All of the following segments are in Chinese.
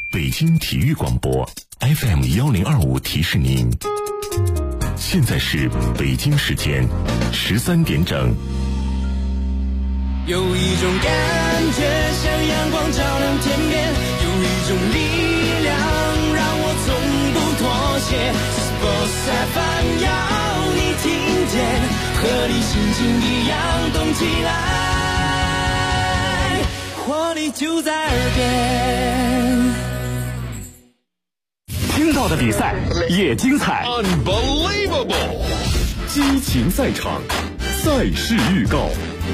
北京体育广播 FM1025提示您，现在是北京时间13点整。 有一种感觉像阳光照亮天边，有一种力量让我从不妥协。Sports FM 要你听见，和你心情一样动起来，活力就在耳边。 听到的比赛也精彩 Unbelievable 激情赛场，赛事预告。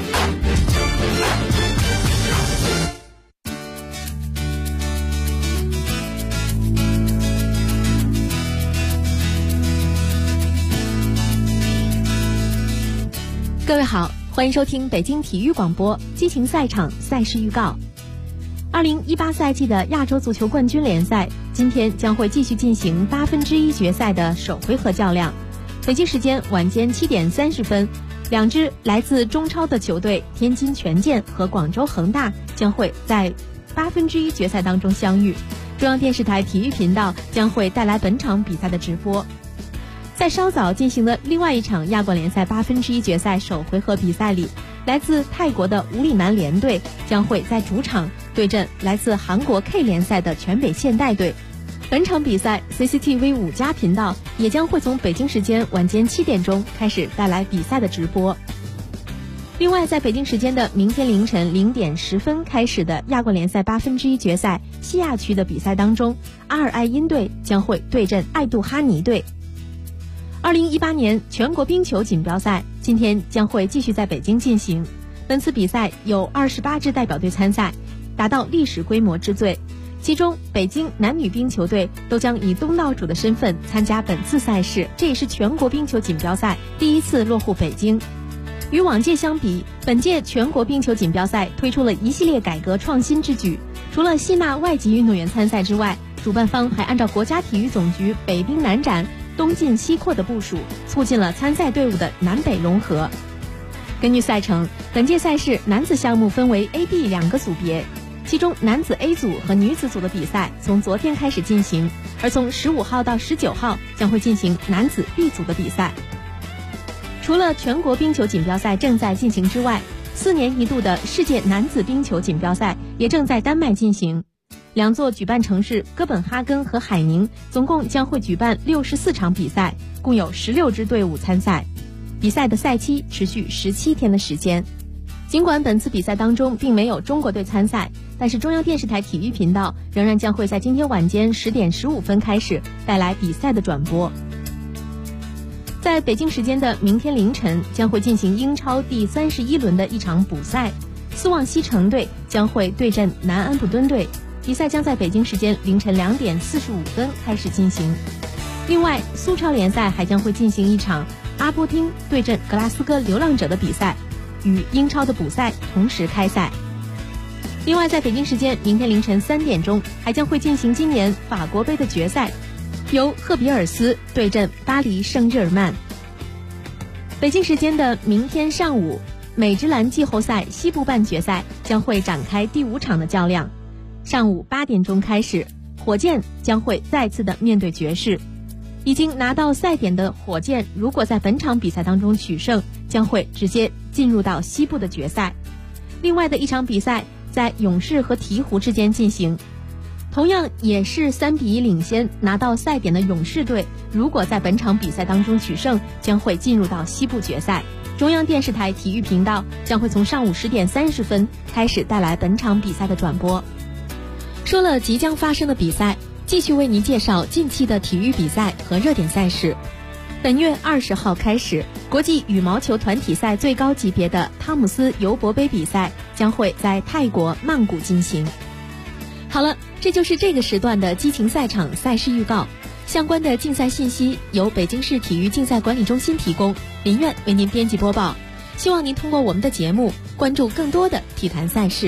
各位好，欢迎收听北京体育广播激情赛场赛事预告。2018赛季的亚洲足球冠军联赛今天将会继续进行1/8决赛的首回合较量。北京时间晚间7点30分，两支来自中超的球队天津权健和广州恒大将会在1/8决赛当中相遇。中央电视台体育频道将会带来本场比赛的直播。在稍早进行的另外一场亚冠联赛1/8决赛首回合比赛里，来自泰国的武里南联队将会在主场对阵来自韩国 K 联赛的全北现代队。本场比赛 CCTV 5家频道也将会从北京时间晚间7点钟开始带来比赛的直播。另外，在北京时间的明天凌晨0点10分开始的亚冠联赛1/8决赛西亚区的比赛当中，阿尔艾因队将会对阵爱杜哈尼队。2018年全国冰球锦标赛今天将会继续在北京进行。本次比赛有28支代表队参赛，达到历史规模之最。其中北京男女冰球队都将以东道主的身份参加本次赛事，这也是全国冰球锦标赛第一次落户北京。与往届相比，本届全国冰球锦标赛推出了一系列改革创新之举。除了吸纳外籍运动员参赛之外，主办方还按照国家体育总局北冰南展东进西扩的部署，促进了参赛队伍的南北融合。根据赛程，本届赛事男子项目分为 A、B 两个组别，其中男子 A 组和女子组的比赛从昨天开始进行，而从15号到19号将会进行男子 B 组的比赛。除了全国冰球锦标赛正在进行之外，4年一度的世界男子冰球锦标赛也正在丹麦进行。两座举办城市哥本哈根和海宁总共将会举办64场比赛，共有16支队伍参赛。比赛的赛期持续17天的时间。尽管本次比赛当中并没有中国队参赛，但是中央电视台体育频道仍然将会在今天晚间10点15分开始带来比赛的转播。在北京时间的明天凌晨将会进行英超第31轮的一场补赛，斯旺西城队将会对阵南安普敦队。比赛将在北京时间凌晨2点45分开始进行。另外，苏超联赛还将会进行一场阿波丁对阵格拉斯哥流浪者的比赛，与英超的补赛同时开赛。另外，在北京时间明天凌晨3点钟还将会进行今年法国杯的决赛，由赫比尔斯对阵巴黎圣日耳曼。北京时间的明天上午，美职篮季后赛西部半决赛将会展开第5场的较量。上午8点钟开始，火箭将会再次的面对爵士。已经拿到赛点的火箭，如果在本场比赛当中取胜，将会直接进入到西部的决赛。另外的一场比赛在勇士和鹈鹕之间进行，同样也是3-1领先拿到赛点的勇士队，如果在本场比赛当中取胜，将会进入到西部决赛。中央电视台体育频道将会从上午10点30分开始带来本场比赛的转播。说了即将发生的比赛，继续为您介绍近期的体育比赛和热点赛事。本月20号开始，国际羽毛球团体赛最高级别的汤姆斯尤伯杯比赛将会在泰国曼谷进行。好了，这就是这个时段的激情赛场赛事预告。相关的竞赛信息由北京市体育竞赛管理中心提供，林苑为您编辑播报。希望您通过我们的节目关注更多的体坛赛事。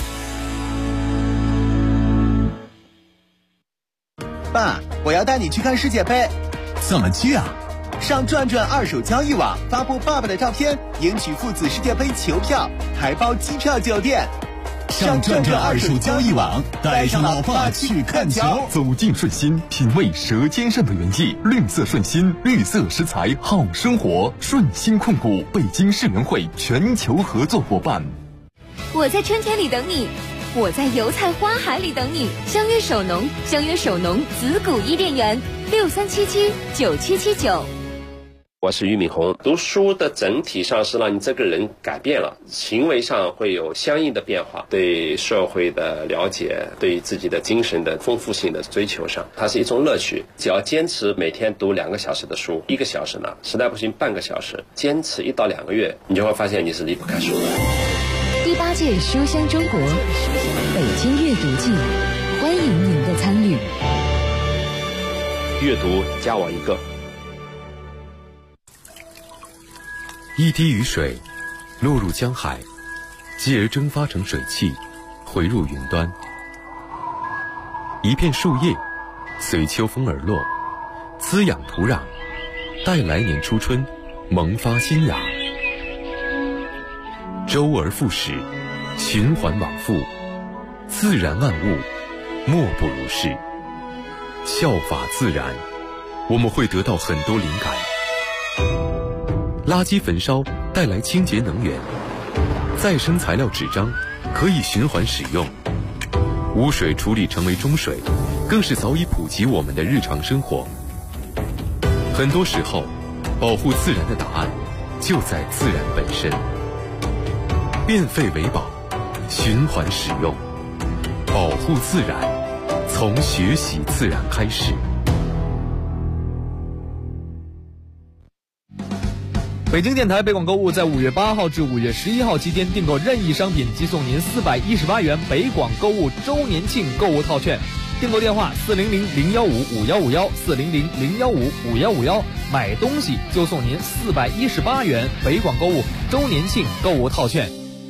爸，我要带你去看世界杯。 怎么去啊？ 上转转二手交易网发布爸爸的照片，赢取父子世界杯球票，还包机票酒店。 上转转二手交易网，带上老爸去看球。 走进顺心，品味舌尖上的原意。绿色顺心，绿色食材好生活。顺心控股，北京世联会全球合作伙伴。 我在春天里等你，我在油菜花海里等你。相约首农，相约首农子谷伊甸园，63779779。 我是俞敏洪。读书的整体上是让你这个人改变了，行为上会有相应的变化，对社会的了解，对自己的精神的丰富性的追求上，它是一种乐趣。只要坚持每天读2个小时的书，1个小时呢，实在不行半个小时，坚持1到2个月，你就会发现你是离不开书的。 第8届书香中国北京阅读季，欢迎您的参与。 阅读加我1个。 一滴雨水落入江海，继而蒸发成水汽，回入云端。一片树叶随秋风而落，滋养土壤，待来年初春萌发新芽。周而复始，循环往复，自然万物莫不如是。效法自然，我们会得到很多灵感。垃圾焚烧带来清洁能源，再生材料纸张可以循环使用，污水处理成为中水，更是早已普及我们的日常生活。很多时候，保护自然的答案就在自然本身。变废为宝，循环使用，保护自然，从学习自然开始。 北京电台北广购物在5月8号至5月11号期间订购任意商品即送您418元北广购物周年庆购物套券。订购电话400-015-5151，400-015-5151，买东西就送您418元北广购物周年庆购物套券。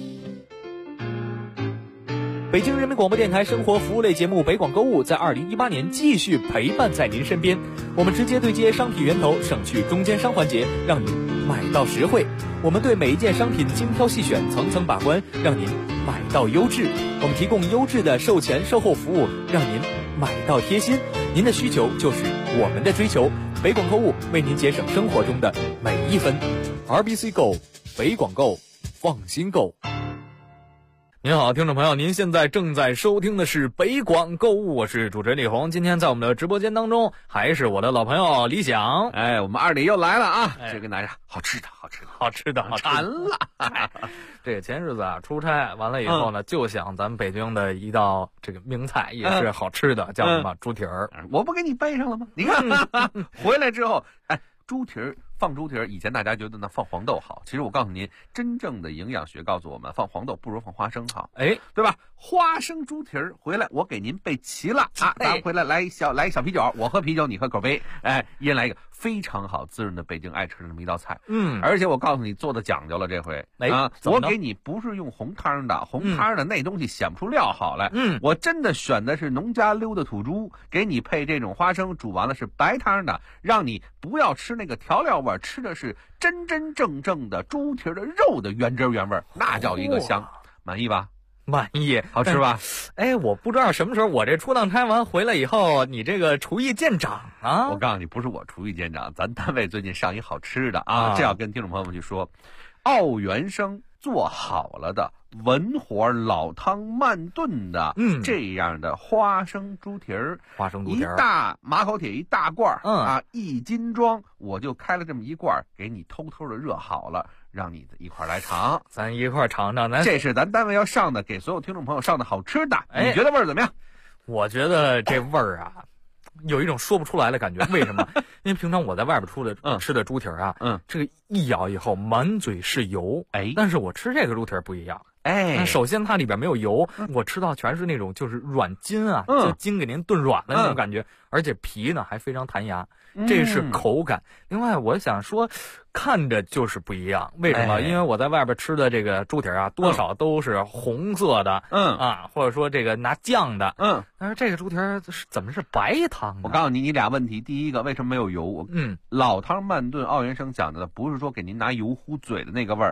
北京人民广播电台生活服务类节目北广购物在2018年继续陪伴在您身边。我们直接对接商品源头，省去中间商环节，让您买到实惠。我们对每一件商品精挑细选，层层把关，让您买到优质。我们提供优质的售前售后服务，让您买到贴心。您的需求就是我们的追求。北广购物为您节省生活中的每一分。RBC Go， 北广购，放心购。您好，听众朋友，您现在正在收听的是北广购物，我是主持人李红。今天在我们的直播间当中，还是我的老朋友李想。 我们二李又来了啊！这跟大家好吃的馋了。 这个前日子啊，出差完了以后呢，就想咱们北京的一道这个名菜，也是好吃的，叫什么猪蹄儿。 我不给你背上了吗？你看回来之后，猪蹄儿。放猪蹄儿，以前大家觉得呢放黄豆好，其实我告诉您，真正的营养学告诉我们，放黄豆不如放花生好，对吧？花生猪蹄儿回来，我给您备齐了啊！咱回来来一小啤酒，我喝啤酒，你喝口杯，一人来一个，非常好滋润的北京爱吃的这么一道菜。而且我告诉你，做的讲究了，这回我给你不是用红汤的，红汤的那东西显不出料好来。我真的选的是农家溜的土猪，给你配这种花生，煮完了是白汤的，让你不要吃那个调料味。吃的是真真正正的猪蹄的肉的原汁原味，那叫一个香。满意吧？ 满意， 好吃吧？ 我不知道什么时候我这出趟差完回来以后，你这个厨艺见长啊！ 我告诉你，不是我厨艺见长，咱单位最近上一好吃的啊，这要跟听众朋友们去说，奥元生做好了的文火老汤慢炖的，这样的花生猪蹄儿，一大马口铁一大罐，1斤装，我就开了这么一罐，给你偷偷的热好了，让你一块来尝， 咱一块尝尝。 这是咱单位要上的，给所有听众朋友上的好吃的，你觉得味儿怎么样？ 我觉得这味儿啊，有一种说不出来的感觉。为什么？因为平常我在外边吃的猪蹄儿啊，这个一咬以后满嘴是油，但是我吃这个猪蹄儿不一样。首先它里边没有油，我吃到全是那种就是软筋啊，就筋给您炖软了那种感觉，而且皮呢还非常弹牙，这是口感。另外我想说，看着就是不一样，为什么？因为我在外边吃的这个猪蹄啊，多少都是红色的，或者说这个拿酱的，但是这个猪蹄怎么是白汤呢？ 我告诉你，你俩问题，第一个为什么没有油？老汤慢炖，奥元生讲的不是说给您拿油糊嘴的那个味儿，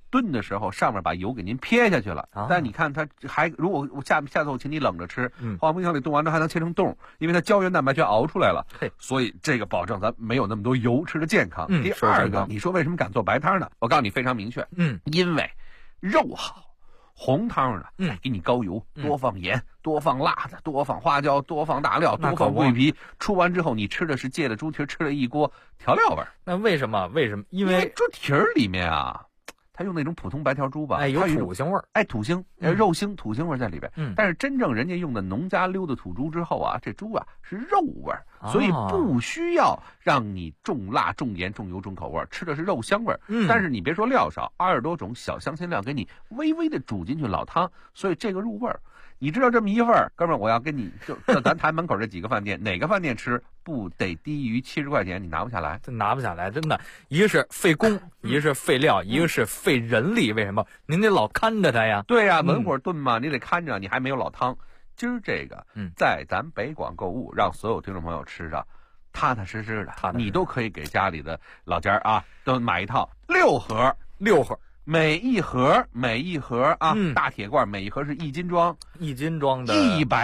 炖的时候上面把油给您撇下去了，但你看它还，如果我下次我请你冷着吃，放冰箱里冻完之后还能切成冻，因为它胶原蛋白全熬出来了，所以这个保证咱没有那么多油，吃的健康。第二个，你说为什么敢做白汤呢？我告诉你非常明确，因为肉好。红汤呢，给你高油，多放盐，多放辣子，多放花椒，多放大料，多放桂皮。出完之后，你吃的是借着猪蹄吃了一锅调料味儿。 那为什么？因为猪蹄里面啊，它用那种普通白条猪吧， 有土腥味儿， 土腥，肉腥、土腥味儿在里边。但是真正人家用的农家溜的土猪之后啊，这猪啊是肉味儿，所以不需要让你重辣、重盐、重油、重口味儿，吃的是肉香味儿。但是你别说料少，20多种小香辛料给你微微的煮进去老汤，所以这个入味儿。你知道这么一份儿，哥们儿，我要跟你就咱谈门口这几个饭店，哪个饭店吃不得低于70块钱？你拿不下来， 这拿不下来，真的。一个是费工，一个是费料，一个是费人力。为什么？您得老看着它呀。 对呀，文火炖嘛，你得看着，你还没有老汤。今儿这个，在咱北广购物，让所有听众朋友吃着踏踏实实的，你都可以给家里的老家啊，都买一套6盒。每一盒啊，大铁罐，每一盒是1斤装 ，1斤装的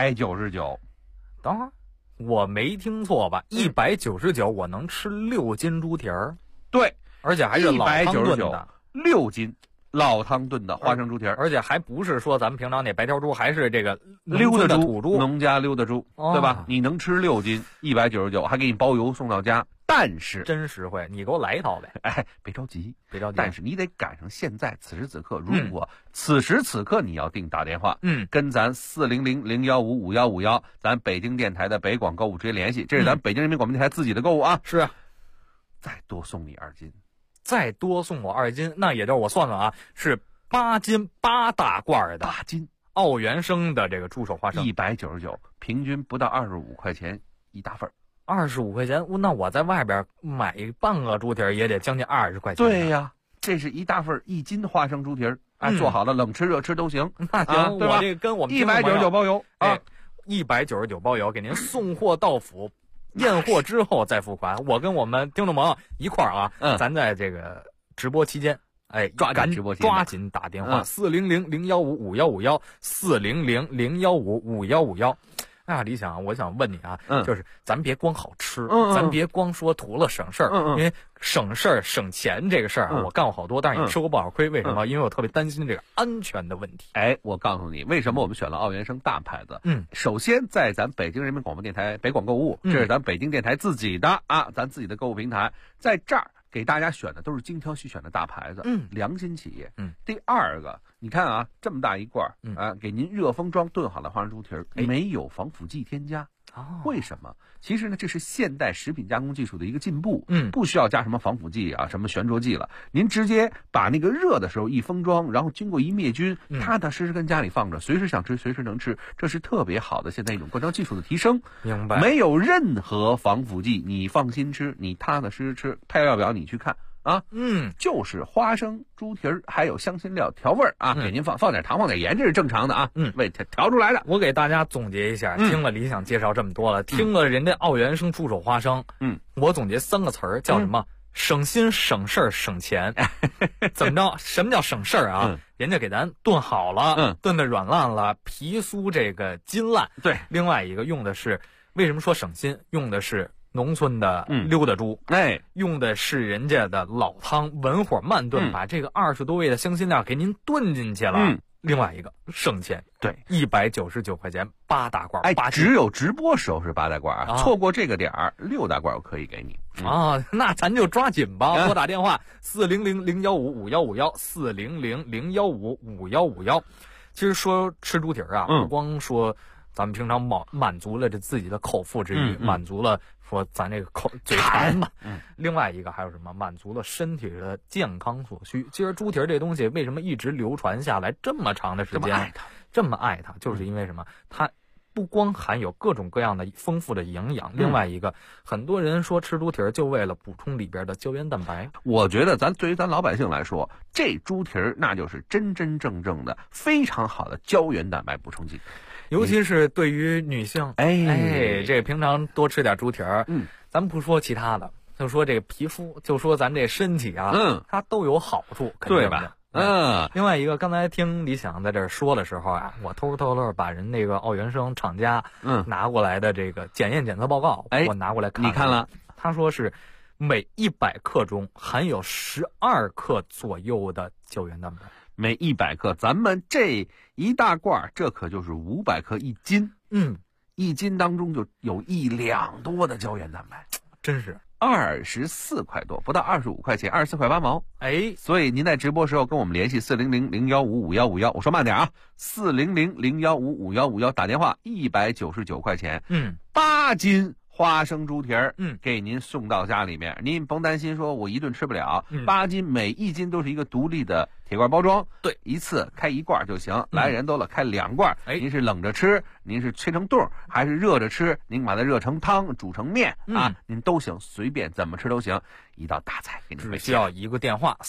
199。 等会儿，我没听错吧？199，我能吃6斤猪蹄儿？ 对， 而且还是老汤炖的 ，6斤老汤炖的花生猪蹄儿， 而且还不是说咱们平常那白条猪，还是这个溜达土猪， 农家溜达猪，对吧？你能吃6斤，199，还给你包邮送到家。但是真实惠，你给我来一套呗！ 别着急。但是你得赶上现在此时此刻，如果此时此刻你要定打电话，跟咱400-015-5151，咱北京电台的北广购物直接联系，这是咱北京人民广播电台自己的购物啊。 是啊， 再多送你2斤， 再多送我2斤，那也就是我算算啊，是8斤8大罐的 8斤澳元生的这个猪手花生 ，199，平均不到25块钱一大份。 25块钱，那我在外边买半个猪蹄儿也得将近20块钱。 对呀，这是一大份1斤花生猪蹄儿，做好了冷吃热吃都行。 那行， 对吧？ 我这跟我们 199包邮啊 ，199包邮，给您送货到府，验货之后再付款。我跟我们听众朋友一块儿啊，咱在这个直播期间，抓紧打电话，400-015-5151，400-015-5151。李想，我想问你啊，就是咱别光好吃，咱别光说图了省事儿，因为省事儿省钱这个事儿我干过好多，但是也吃过不少亏。为什么？因为我特别担心这个安全的问题。 我告诉你，为什么我们选了澳元生大牌子？首先在咱北京人民广播电台北广购物，这是咱北京电台自己的咱自己的购物平台，在这儿给大家选的都是精挑细选的大牌子，良心企业。第二个，你看啊，这么大一罐给您热封装炖好的花生猪蹄儿，没有防腐剂添加。为什么？其实呢，这是现代食品加工技术的一个进步，不需要加什么防腐剂啊，什么悬浊剂了。您直接把那个热的时候一封装，然后经过一灭菌，踏踏实实跟家里放着，随时想吃随时能吃，这是特别好的现在一种灌装技术的提升。 明白？ 没有任何防腐剂，你放心吃，你踏踏实实吃。配料表你去看。就是花生猪蹄儿，还有香辛料调味儿啊，给您放点糖，放点盐，这是正常的啊。为调出来的。 我给大家总结一下，听了李想介绍这么多了，听了人家澳元生猪手花生，我总结3个词儿，叫什么？省心、省事儿、省钱。怎么着？什么叫省事儿啊？人家给咱炖好了，炖的软烂了，皮酥这个筋烂。 对。 另外一个用的是，为什么说省心？用的是农村的溜达猪，用的是人家的老汤，文火慢炖，把这个20多味的香辛料给您炖进去了。另外一个省钱， 对 ，199块钱8大罐，8斤。 只有直播时候是8大罐啊，错过这个点儿，6大罐我可以给你那咱就抓紧吧，拨打电话400-015-5151，400-015-5151。其实说吃猪蹄儿不光说咱们平常满足了这自己的口腹之欲，满足了说咱这个嘴馋嘛。另外一个还有什么？满足了身体的健康所需。其实猪蹄儿这东西为什么一直流传下来这么长的时间，这么爱它，就是因为什么？它不光含有各种各样的丰富的营养，另外一个，很多人说吃猪蹄儿就为了补充里边的胶原蛋白。 我觉得对于咱老百姓来说，这猪蹄儿那就是真真正正的非常好的胶原蛋白补充剂。 尤其是对于女性，这平常多吃点猪蹄儿，咱不说其他的，就说这个皮肤，就说咱这身体啊，它都有好处，对吧？ 另外一个，刚才听李想在这儿说的时候啊，我偷偷把人那个奥原生厂家拿过来的这个检验检测报告，我拿过来看。 你看了？ 他说是每100克中含有12克左右的胶原蛋白。 每100克，咱们这一大罐，这可就是500克1斤。1斤当中就有1两多的胶原蛋白， 真是 24块多，不到25块钱，24块8毛。所以您在直播时候跟我们联系400-015-5151，我说慢点啊，400-015-5151打电话，199块钱，8斤花生猪蹄儿，给您送到家里面，您甭担心说我一顿吃不了，8斤，每1斤都是一个独立的铁罐包装， 对， 一次开1罐就行，来人多了开2罐，您是冷着吃，您是吹成冻，还是热着吃，您把它热成汤煮成面啊，您都行，随便怎么吃都行，一道大菜给您。 只需要一个电话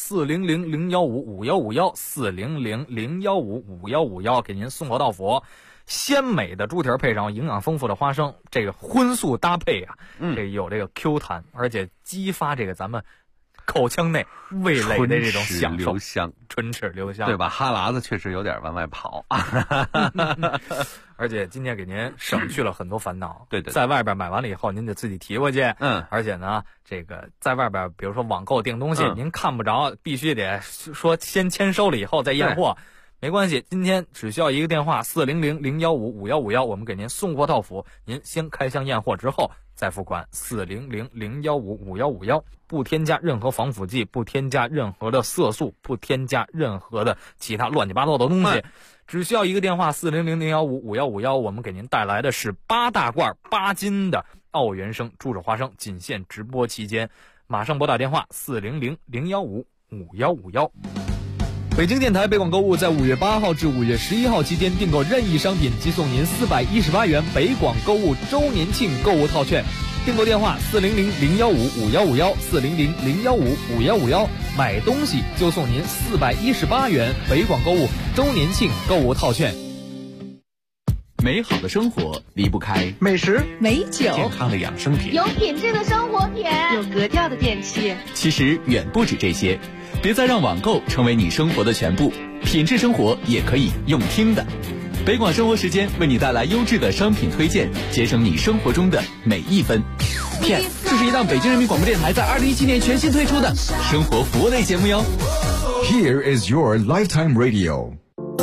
400-015-5151，400-015-5151，给您送货到府。鲜美的猪蹄配上营养丰富的花生，这个荤素搭配啊，这有这个 Q 弹，而且激发这个咱们口腔内味蕾的这种享受，唇齿留香， 对吧？哈喇子确实有点往外跑而且今天给您省去了很多烦恼。 对， 在外边买完了以后，您得自己提回去。而且呢，这个在外边，比如说网购订东西，您看不着，必须得说先签收了以后再验货。没关系，今天只需要一个电话，400-015-5151，我们给您送货到府。您先开箱验货之后再付款，400-015-5151，不添加任何防腐剂，不添加任何的色素，不添加任何的其他乱七八糟的东西。只需要一个电话，400-015-5151，我们给您带来的是8大罐8斤的奥原生猪肘花生，仅限直播期间，马上拨打电话400-015-5151。北京电台北广购物在5月8号至5月11号期间订购任意商品，即送您418元北广购物周年庆购物套券。订购电话400-015-5151，400-015-5151，买东西就送您418元北广购物周年庆购物套券。 美好的生活离不开美食、 美酒、 健康的养生品、 有品质的生活品、有格调的电器。 其实远不止这些，别再让网购成为你生活的全部，品质生活也可以用听的。北广生活时间为你带来优质的商品推荐，节省你生活中的每一分。PS， 这是一档北京人民广播电台在2017年全新推出的生活服务类节目哟。 Here is your lifetime radio。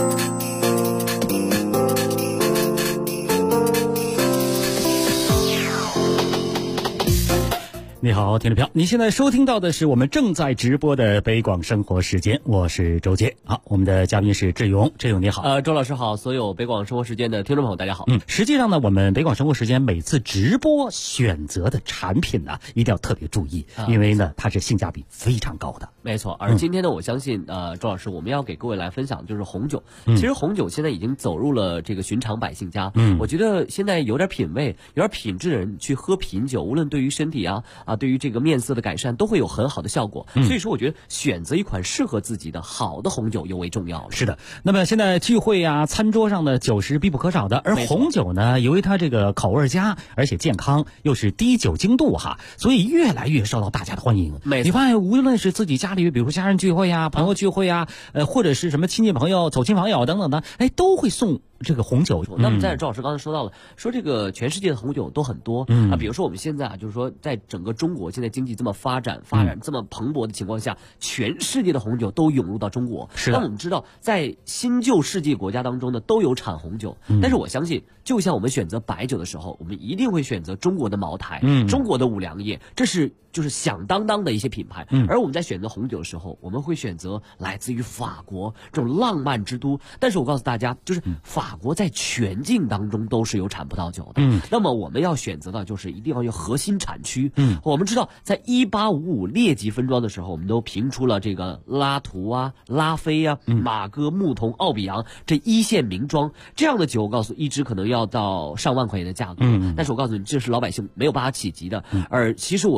你好，听众朋友，你现在收听到的是我们正在直播的北广生活时间，我是周杰。好，我们的嘉宾是志勇，志勇你好。 周老师好，所有北广生活时间的听众朋友大家好。 实际上呢，我们北广生活时间每次直播选择的产品呢，一定要特别注意，因为呢，它是性价比非常高的。 没错，而今天呢，我相信周老师，我们要给各位来分享就是红酒。其实红酒现在已经走入了这个寻常百姓家。我觉得现在有点品味、有点品质的人去喝品酒，无论对于身体对于这个面色的改善都会有很好的效果。所以说我觉得选择一款适合自己的好的红酒尤为重要了。 是的，那么现在聚会餐桌上的酒是必不可少的，而红酒呢，由于它这个口味佳，而且健康，又是低酒精度所以越来越受到大家的欢迎。你发现无论是自己家里，比如家人聚会朋友聚会或者是什么亲戚朋友、走亲访友等等的，都会送这个红酒。 那么在周老师刚才说到了，说这个全世界的红酒都很多比如说我们现在就是说在整个中国现在经济这么发展这么蓬勃的情况下，全世界的红酒都涌入到中国。 是的。 那我们知道在新旧世界国家当中呢都有产红酒，但是我相信就像我们选择白酒的时候，我们一定会选择中国的茅台、中国的五粮液，这是就是响当当的一些品牌。而我们在选择红酒的时候，我们会选择来自于法国这种浪漫之都。但是我告诉大家，就是法国在全境当中都是有产葡萄酒的。那么我们要选择的就是一定要有核心产区。我们知道在1855列级分装的时候，我们都评出了这个拉图拉菲马哥、牧童、奥比昂这一线名庄，这样的酒我告诉一支可能要到上万块钱的价格。但是我告诉你，这是老百姓没有办法企及的。而其实我觉得要给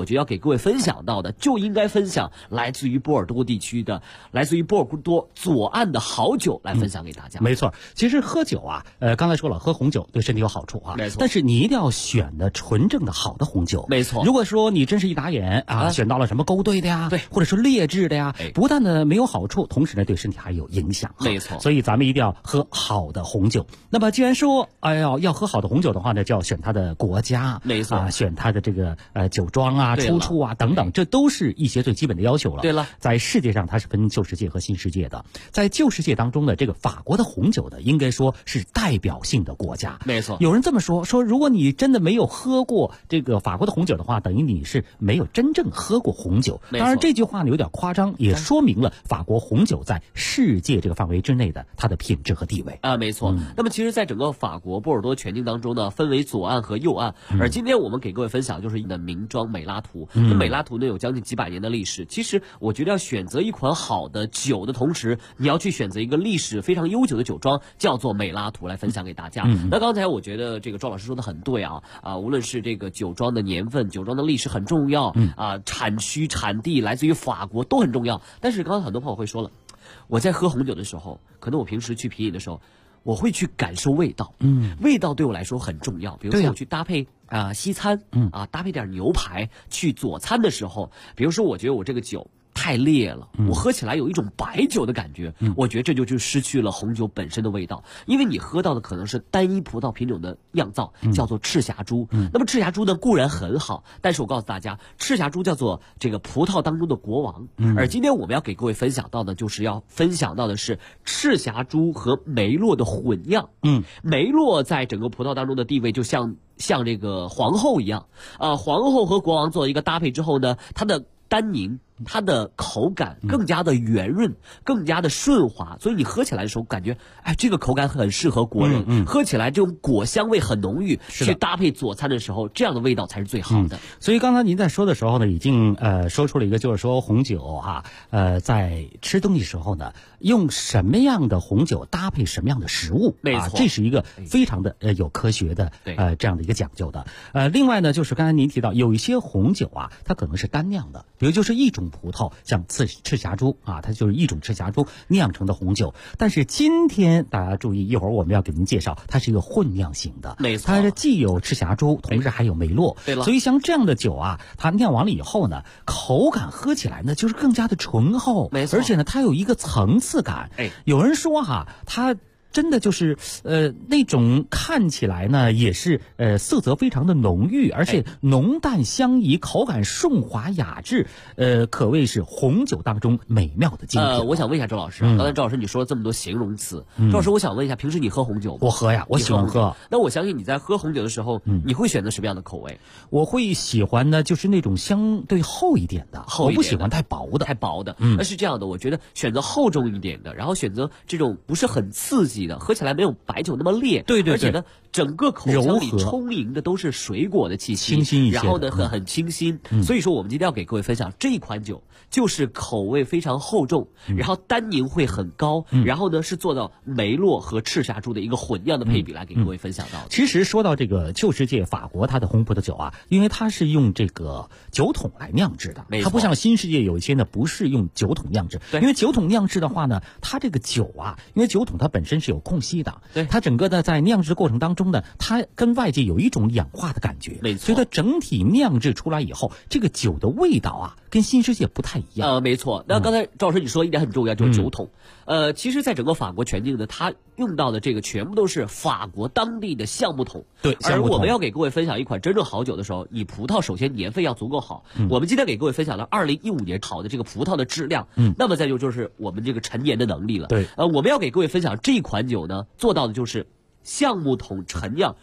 各位分享到的，就应该分享来自于波尔多地区的、来自于波尔多左岸的好酒来分享给大家。 没错，其实喝酒啊，刚才说了，喝红酒对身体有好处啊， 没错。 但是你一定要选的纯正的好的红酒， 没错。 如果说你真是一打眼啊，选到了什么勾兑的呀， 对， 或者是劣质的呀，不但呢没有好处，同时呢对身体还有影响。 没错。 所以咱们一定要喝好的红酒。那么既然说要喝好的红酒的话呢，就要选它的国家， 没错， 选它的这个酒庄啊、出处啊等等，这都是一些最基本的要求了。 对了， 在世界上它是分旧世界和新世界的，在旧世界当中的这个法国的红酒呢，应该说是代表性的国家。 没错， 有人这么说，如果你真的没有喝过这个法国的红酒的话，等于你是没有真正喝过红酒。当然这句话呢有点夸张，也说明了法国红酒在世界这个范围之内的它的品质和地位啊。没错。那么其实在整个法国波尔多全境当中呢，分为左岸和右岸，而今天我们给各位分享就是的名庄美拉图。美拉图呢有将近几百年的历史。其实我觉得要选择一款好的酒的同时，你要去选择一个历史非常悠久的酒庄，叫做美拉图来分享给大家。那刚才我觉得这个庄老师说的很对啊，无论是这个酒庄的年份、酒庄的历史很重要，产区、产地来自于法国都很重要。但是刚才很多朋友会说了，我在喝红酒的时候，可能我平时去品饮的时候，我会去感受味道，味道对我来说很重要。比如说我去搭配西餐，搭配点牛排去佐餐的时候，比如说我觉得我这个酒太烈了，我喝起来有一种白酒的感觉，我觉得这就失去了红酒本身的味道，因为你喝到的可能是单一葡萄品种的酿造，叫做赤霞珠。那么赤霞珠呢固然很好，但是我告诉大家，赤霞珠叫做这个葡萄当中的国王。而今天我们要给各位分享到的，就是要分享到的是赤霞珠和梅洛的混酿。梅洛在整个葡萄当中的地位就像这个皇后一样，皇后和国王做一个搭配之后呢，它的单宁，它的口感更加的圆润，更加的顺滑，所以你喝起来的时候感觉，这个口感很适合国人，喝起来这种果香味很浓郁，去搭配佐餐的时候，这样的味道才是最好的。 所以刚才您在说的时候呢，已经说出了一个，就是说红酒在吃东西时候呢，用什么样的红酒搭配什么样的食物， 没错， 这是一个非常的有科学的这样的一个讲究的。另外呢，就是刚才您提到有一些红酒它可能是单酿的，比如就是一种葡萄，像赤霞珠它就是一种赤霞珠酿成的红酒。但是今天大家注意，一会儿我们要给您介绍，它是一个混酿型的， 没错， 它既有赤霞珠，同时还有梅洛。 对了， 所以像这样的酒它酿完了以后呢，口感喝起来呢就是更加的醇厚， 没错， 而且呢它有一个层次感。有人说它真的就是那种看起来呢也是色泽非常的浓郁，而且浓淡相宜，口感顺滑雅致，可谓是红酒当中美妙的精品。 我想问一下周老师，刚才周老师你说了这么多形容词，周老师我想问一下，平时你喝红酒吗？ 我喝呀，我喜欢喝。 那我相信你在喝红酒的时候，你会选择什么样的口味？ 我会喜欢呢就是那种相对厚一点的，我不喜欢太薄的。 那是这样的，我觉得选择厚重一点的，然后选择这种不是很刺激的，喝起来没有白酒那么烈， 对， 而且呢整个口腔里充盈的都是水果的气息， 清新一些， 然后呢很清新。所以说我们今天要给各位分享这一款酒，就是口味非常厚重，然后单宁会很高，然后呢是做到梅洛和赤霞珠的一个混酿的配比来给各位分享到的。 其实说到这个旧世界法国它的红葡萄酒因为它是用这个酒桶来酿制的，它不像新世界有一些呢不是用酒桶酿制，因为酒桶酿制的话呢，它这个酒因为酒桶它本身是有空隙的，它整个的在酿制过程当中呢，它跟外界有一种氧化的感觉， 没错， 所以它整体酿制出来以后，这个酒的味道跟新世界不太一样。 没错。那刚才赵老师你说一点很重要，就是酒桶。其实在整个法国全境呢，它用到的这个全部都是法国当地的橡木桶。 对， 而我们要给各位分享一款真正好酒的时候，你葡萄首先年份要足够好。我们今天给各位分享了2015年好的这个葡萄的质量，那么再就是我们这个陈年的能力了。 对， 我们要给各位分享这款酒呢，做到的就是橡木桶陈酿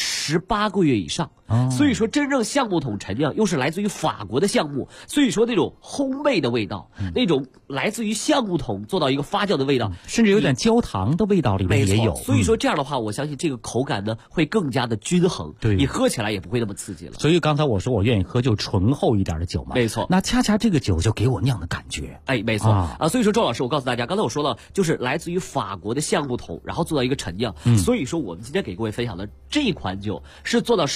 18个月以上。所以说真正橡木桶陈酿又是来自于法国的橡木，所以说那种烘焙的味道，那种来自于橡木桶做到一个发酵的味道， 甚至有点焦糖的味道里面也有。 所以说这样的话，我相信这个口感呢会更加的均衡， 对， 你喝起来也不会那么刺激了。 所以刚才我说我愿意喝就醇厚一点的酒嘛， 没错。 那恰恰这个酒就给我酿的感觉， 没错所以说周老师，我告诉大家，刚才我说了，就是来自于法国的橡木桶，然后做到一个陈酿。所以说我们今天给各位分享的这一款酒是做到18个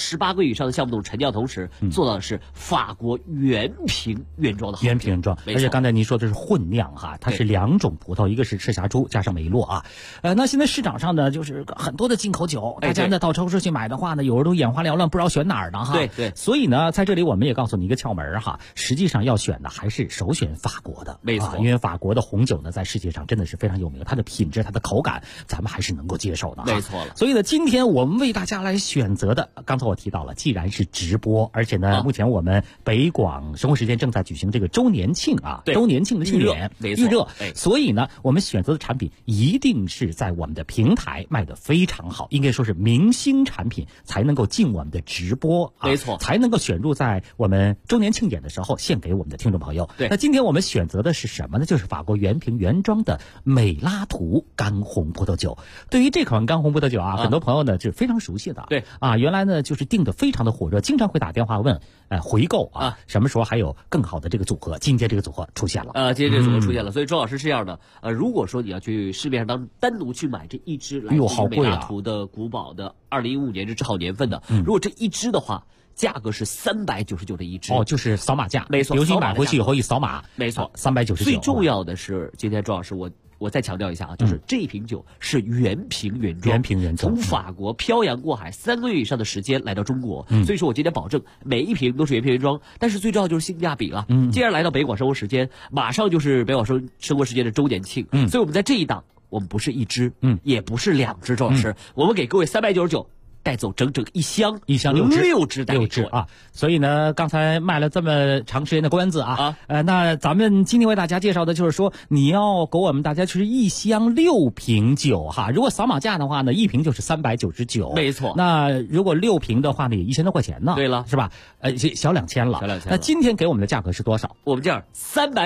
位以上的橡木桶沉降同时，做到的是法国原瓶原装的原瓶原装。而且刚才您说的是混酿哈，它是2种葡萄，一个是赤霞珠加上梅洛啊。那现在市场上呢，就是很多的进口酒，大家呢到超市去买的话呢，有人都眼花缭乱，不知道选哪儿呢哈。 对。 所以呢，在这里我们也告诉你一个窍门哈，实际上要选的还是首选法国的， 没错， 因为法国的红酒呢，在世界上真的是非常有名，它的品质、它的口感，咱们还是能够接受的。 没错了。 所以呢，今天我们为大家来选择的，刚才我提到了，既然是直播，而且呢，目前我们北广生活时间正在举行这个周年庆啊，周年庆的庆典预热，所以呢，我们选择的产品一定是在我们的平台卖得非常好，应该说是明星产品才能够进我们的直播， 没错， 才能够选入在我们周年庆典的时候献给我们的听众朋友。 对， 那今天我们选择的是什么呢？就是法国原瓶原装的美拉图干红葡萄酒。对于这款干红葡萄酒啊，很多朋友呢是非常熟悉的。 对啊，原来呢就是订的非常的火热，经常会打电话问，回购啊，什么时候还有更好的这个组合？今天这个组合出现了。 今天这个组合出现了，所以周老师是这样的，如果说你要去市面上单独去买这一支来自美拉图的古堡的2015年这好年份的，如果这一支的话，价格是399的一支。 就是扫码价， 没错。 比如你买回去以后一扫码， 没错 ，399。 最重要的是，今天周老师我再强调一下啊，就是这瓶酒是原瓶原装，从法国漂洋过海3个月以上的时间来到中国，所以说我今天保证每一瓶都是原瓶原装。但是最重要就是性价比了。既然来到北广生活时间，马上就是北广生活时间的周年庆，所以我们在这一档，我们不是一支，也不是2支，周老师，我们给各位399。带走整整一箱6支带 6支啊！所以呢，刚才卖了这么长时间的关子啊，那咱们今天为大家介绍的就是说，你要给我们大家就是一箱6瓶酒哈。如果扫码价的话呢，一瓶就是399， 没错。 那如果6瓶的话呢，也1000多块钱呢。 对了， 是吧？小2000了。那今天给我们的价格是多少？ 我们这样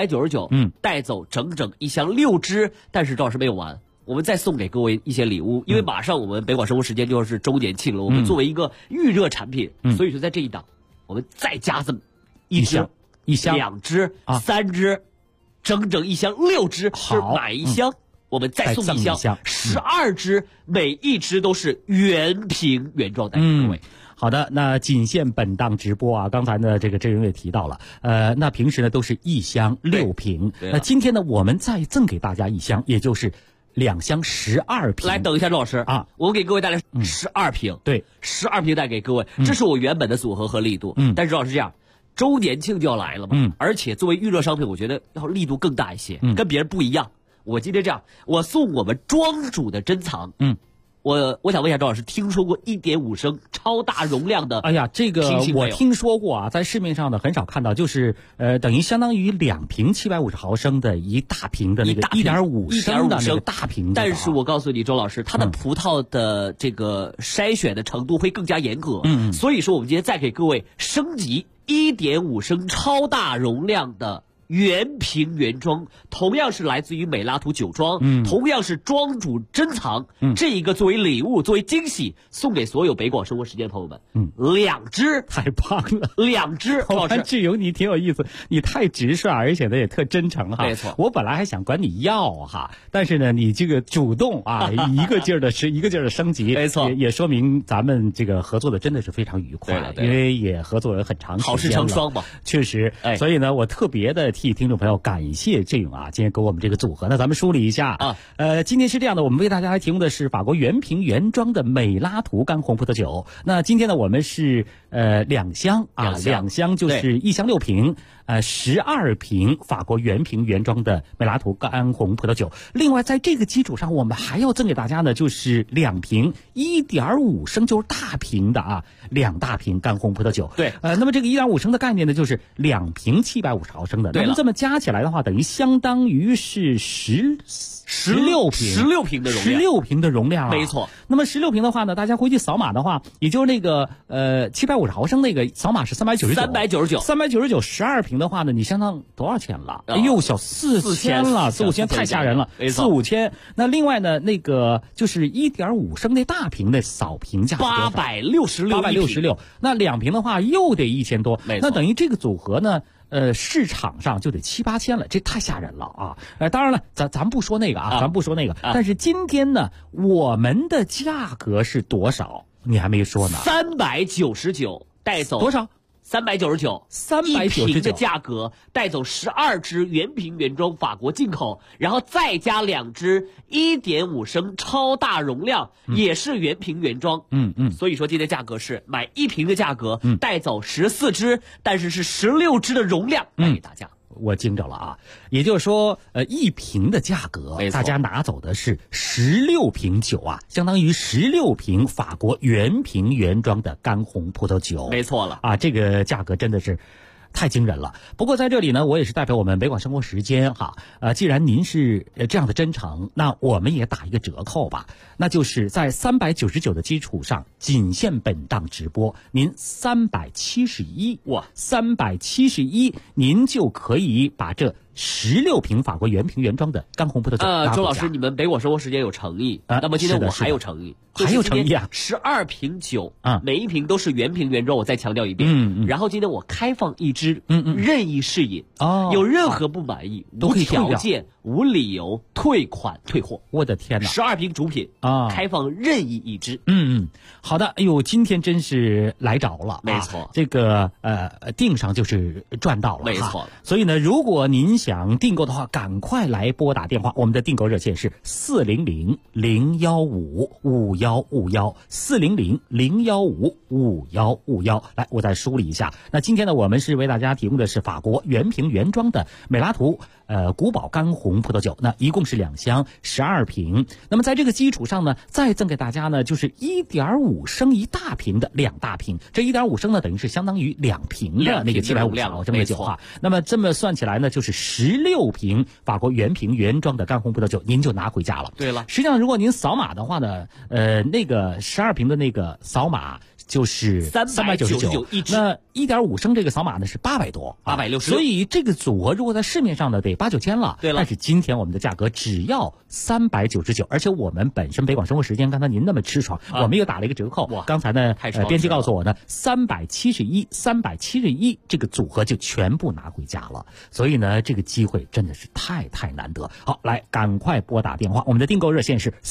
399，带走整整一箱6支，但是周老师没有完。我们再送给各位一些礼物，因为马上我们北广生活时间就是周年庆了，我们作为一个预热产品，所以说在这一档，我们再加这么一箱、2支、3支，整整一箱6支，是买一箱，我们再送一箱12支，每一支都是原瓶原装带给各位。 好的，那仅限本档直播啊！刚才呢，这个郑荣也提到了，那平时呢都是一箱6瓶，那今天呢我们再赠给大家一箱，也就是2箱12瓶。 来，等一下，周老师啊，我给各位带来12瓶， 对 ，12瓶带给各位，这是我原本的组合和力度。但是周老师这样，周年庆就要来了嘛，而且作为预热商品，我觉得要力度更大一些，跟别人不一样。我今天这样，我送我们庄主的珍藏，我想问一下周老师，听说过1.5升超大容量的？ 哎呀，这个我听说过啊，在市面上呢很少看到，就是等于相当于2瓶750毫升的一大瓶的那个1.5升的那个大瓶的。 但是我告诉你，周老师，它的葡萄的这个筛选的程度会更加严格，所以说我们今天再给各位升级1.5升超大容量的原瓶原装，同样是来自于美拉图酒庄，同样是庄主珍藏，这一个作为礼物，作为惊喜，送给所有北广生活时间的朋友们，2支， 太棒了 ，2支。 我看志勇你挺有意思，你太直率，而且呢也特真诚哈。 没错， 我本来还想管你要哈，但是呢你这个主动啊，一个劲儿的升级， 没错， 也说明咱们这个合作的真的是非常愉快，因为也合作了很长时间了， 好事成双嘛， 确实。所以呢，我特别的替听众朋友感谢志勇啊，今天给我们这个组合。那咱们梳理一下啊，今天是这样的，我们为大家来提供的是法国原瓶原装的美拉图干红葡萄酒。那今天呢，我们是2箱啊，2箱就是1箱6瓶，12瓶法国原瓶原装的美拉图干红葡萄酒。另外，在这个基础上，我们还要赠给大家呢，就是2瓶1.5升，就是大瓶的啊，2大瓶干红葡萄酒。 对， 那么这个1.5升的概念呢，就是2瓶750毫升的。那么这么加起来的话，等于相当于是16瓶的容量，16瓶的容量啊， 没错。 那么16瓶的话呢，大家回去扫码的话，也就是那个750毫升那个扫码是399 12瓶的话呢，你相当多少钱了？哎呦，小4000了，4、5千太吓人了，4、5千。那另外呢，那个就是1.5升那大瓶的扫瓶价866，那2瓶的话又得1000多，那等于这个组合呢，市场上就得7、8千了，这太吓人了啊！当然了，咱不说那个啊，咱不说那个，但是今天呢，我们的价格是多少？你还没说呢。 399 带走多少 ？399，一瓶的价格带走12支原瓶原装法国进口，然后再加2支1.5升超大容量，也是原瓶原装。所以说今天价格是买1瓶的价格，带走14支，但是是16支的容量带给大家。 我惊着了啊！也就是说，1瓶的价格，大家拿走的是16瓶酒啊，相当于16瓶法国原瓶原装的干红葡萄酒。 没错了啊，这个价格真的是太惊人了。不过在这里呢，我也是代表我们北广生活时间哈，既然您是这样的真诚，那我们也打一个折扣吧，那就是在399的基础上，仅限本档直播，您371，哇，371，您就可以把这16瓶法国原瓶原装的干红葡萄酒。 周老师，你们北广生活时间有诚意，那么今天我还有诚意， 还有诚意啊 ！12瓶酒，每一瓶都是原瓶原装，我再强调一遍。然后今天我开放1支，任意试饮，有任何不满意，无条件、无理由退款退货。 我的天哪 ！12瓶主品啊，开放任意1支。 好的，哎呦，今天真是来着了， 没错， 这个订上就是赚到了， 没错。 所以呢，如果您想订购的话，赶快来拨打电话，我们的订购热线是400-015-5151，400-015-5151。来，我再梳理一下。那今天呢，我们是为大家提供的是法国原瓶原装的美拉图古堡干红葡萄酒，那一共是2箱12瓶。那么在这个基础上呢，再赠给大家呢，就是 1.5 升一大瓶的2大瓶。这 1.5 升呢，等于是相当于2瓶的那个750毫升的酒哈。那么这么算起来呢，就是16瓶法国原瓶原装的干红葡萄酒，您就拿回家了。 对了， 实际上如果您扫码的话呢，那个12瓶的那个扫码就是399 一支， 那 1.5 升这个扫码呢是800多 ，860。 所以这个组合如果在市面上呢得8、9千了。 对了， 但是今天我们的价格只要399，而且我们本身北广生活时间，刚才您那么吃爽，我们又打了一个折扣。刚才呢，编辑告诉我呢，371这个组合就全部拿回家了。所以呢，这个机会真的是太难得。好，来赶快拨打电话，我们的订购热线是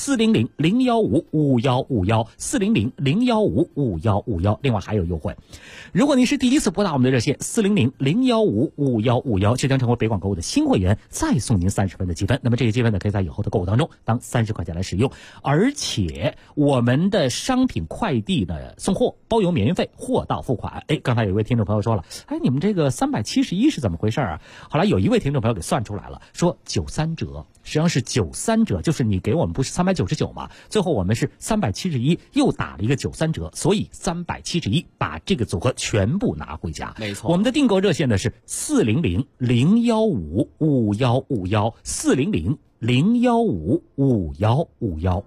400-015-5151，400-015-5151。另外还有优惠，如果您是第一次拨打我们的热线400-015-5151，就将成为北广购物的新会员，再送您30分的积分。那么这些积分呢，可以在以后的购物当中当30块钱来使用。而且我们的商品快递呢送货包邮免运费，货到付款。刚才有一位听众朋友说了，你们这个371是怎么回事啊？后来有一位听众朋友给算出来了，说93折，实际上是93折，就是你给我们不是399吗？最后我们是371，又打了一个93折，所以371把这个组合全部拿回家。 没错， 我们的订购热线呢是400-015-5151，400-015-5151。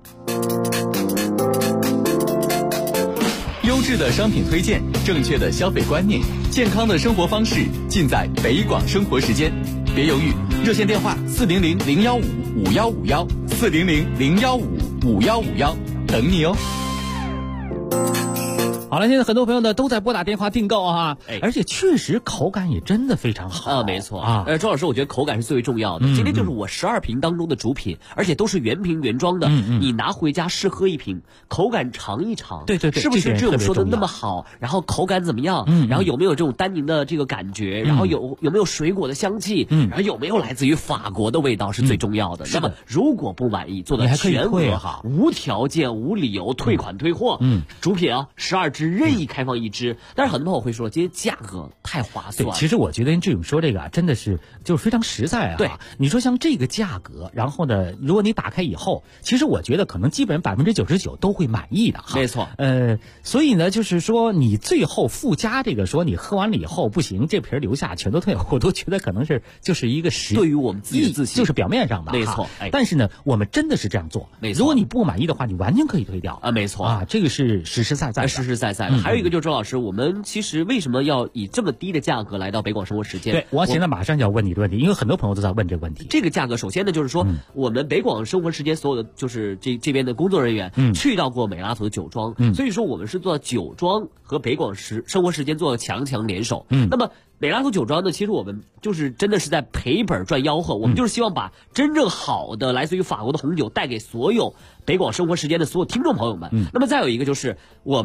优质的商品推荐，正确的消费观念，健康的生活方式，尽在北广生活时间。别犹豫，热线电话400-015-5151，400-015-5151，等你哦。 好了，现在很多朋友呢都在拨打电话订购哈，而且确实口感也真的非常好没错啊。周老师，我觉得口感是最为重要的。今天就是我12瓶当中的主品，而且都是原瓶原装的，你拿回家试喝1瓶，口感尝一尝， 对， 是不是这种说的那么好？然后口感怎么样？然后有没有这种单宁的这个感觉？然后有没有水果的香气？然后有没有来自于法国的味道是最重要的。那么如果不满意，做的全额无条件、无理由退款退货。主品啊，12支。任意开放1支，但是很多朋友会说，今天价格太划算。 对，其实我觉得这种说这个真的是就是非常实在啊。 对， 你说像这个价格，然后呢，如果你打开以后，其实我觉得可能基本99%都会满意的哈。 没错。 所以呢，就是说你最后附加这个说你喝完了以后不行，这瓶留下全都退，我都觉得可能是就是一个对于我们自己的自信， 就是表面上的。 没错。 但是呢，我们真的是这样做。 没错。 如果你不满意的话，你完全可以退掉啊。没错啊，这个是实实在在的。 实实在在的。还有一个就是周老师，我们其实为什么要以这么低的价格来到北广生活时间？ 对，我现在马上就要问你的问题，因为很多朋友都在问这个问题。 这个价格，首先呢，就是说我们北广生活时间所有的就是这边的工作人员去到过美拉图的酒庄，所以说我们是做酒庄和北广生活时间做强联手。那么美拉图酒庄呢，其实我们就是真的是在赔本赚吆喝，我们就是希望把真正好的来自于法国的红酒带给所有北广生活时间的所有听众朋友们。那么再有一个就是我们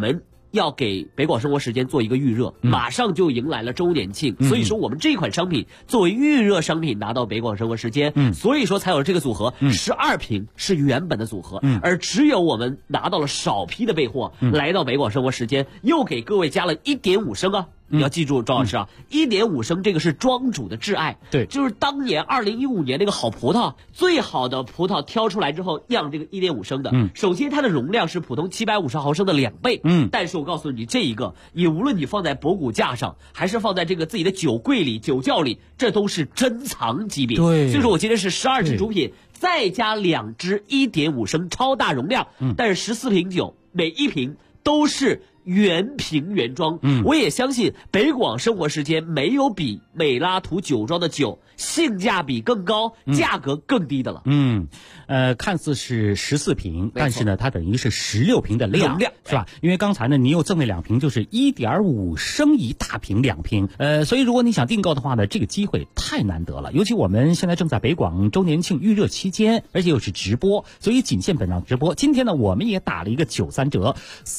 要给北广生活时间做一个预热，马上就迎来了周年庆，所以说我们这款商品作为预热商品拿到北广生活时间，所以说才有这个组合，12瓶是原本的组合，而只有我们拿到了少批的备货，来到北广生活时间，又给各位加了1.5升啊。你要记住，庄老师啊，1.5升这个是庄主的挚爱， 对， 就是当年2015年那个好葡萄，最好的葡萄挑出来之后酿这个1.5升的，首先它的容量是普通750毫升的2倍，但是我告诉你，这一个你无论你放在博古架上，还是放在这个自己的酒柜里、酒窖里，这都是珍藏级别。 对， 所以说我今天是12支主品，再加2支1.5升超大容量，但是14瓶酒，每一瓶都是原瓶原装，我也相信北广生活时间没有比美拉图酒庄的酒性价比更高、价格更低的了。 看似是14瓶，但是呢，它等于是16瓶的量，是吧？因为刚才呢，你又赠那2瓶，就是1.5升一大瓶2瓶，所以如果你想订购的话呢，这个机会太难得了。尤其我们现在正在北广周年庆预热期间，而且又是直播，所以仅限本档直播。今天呢，我们也打了一个93折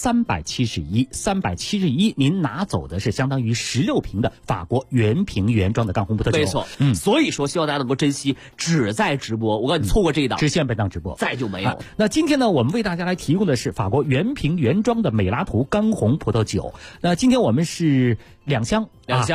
，371，您拿走的是相当于16瓶的法国原瓶原装的干红葡萄酒。 没错，所以说希望大家能够珍惜，只在直播。我告诉你，错过这一档， 只限本档直播， 再就没有。 那今天呢，我们为大家来提供的是法国原瓶原装的美拉图干红葡萄酒。那今天我们是2箱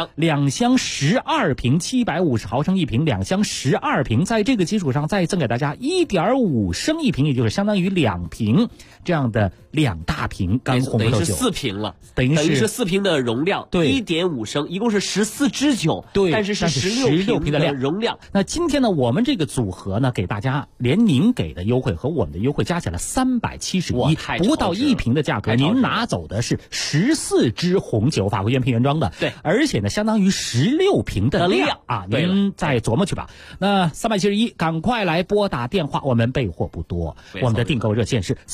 12瓶，750毫升一瓶，2箱12瓶，在这个基础上再赠给大家1.5升一瓶，也就是相当于2瓶这样的2大瓶干红葡萄酒， 等于是4瓶了， 等于是 4瓶的容量，对，1.5升，一共是14支酒， 对， 但是16瓶的容量。 那今天呢，我们这个组合呢，给大家连您给的优惠和我们的优惠加起来371，不到1瓶的价格，您拿走的是14支红酒，法国原瓶原装的， 对， 而且呢，相当于16瓶的量啊，您再琢磨去吧。那371，赶快来拨打电话，我们备货不多，我们的订购热线是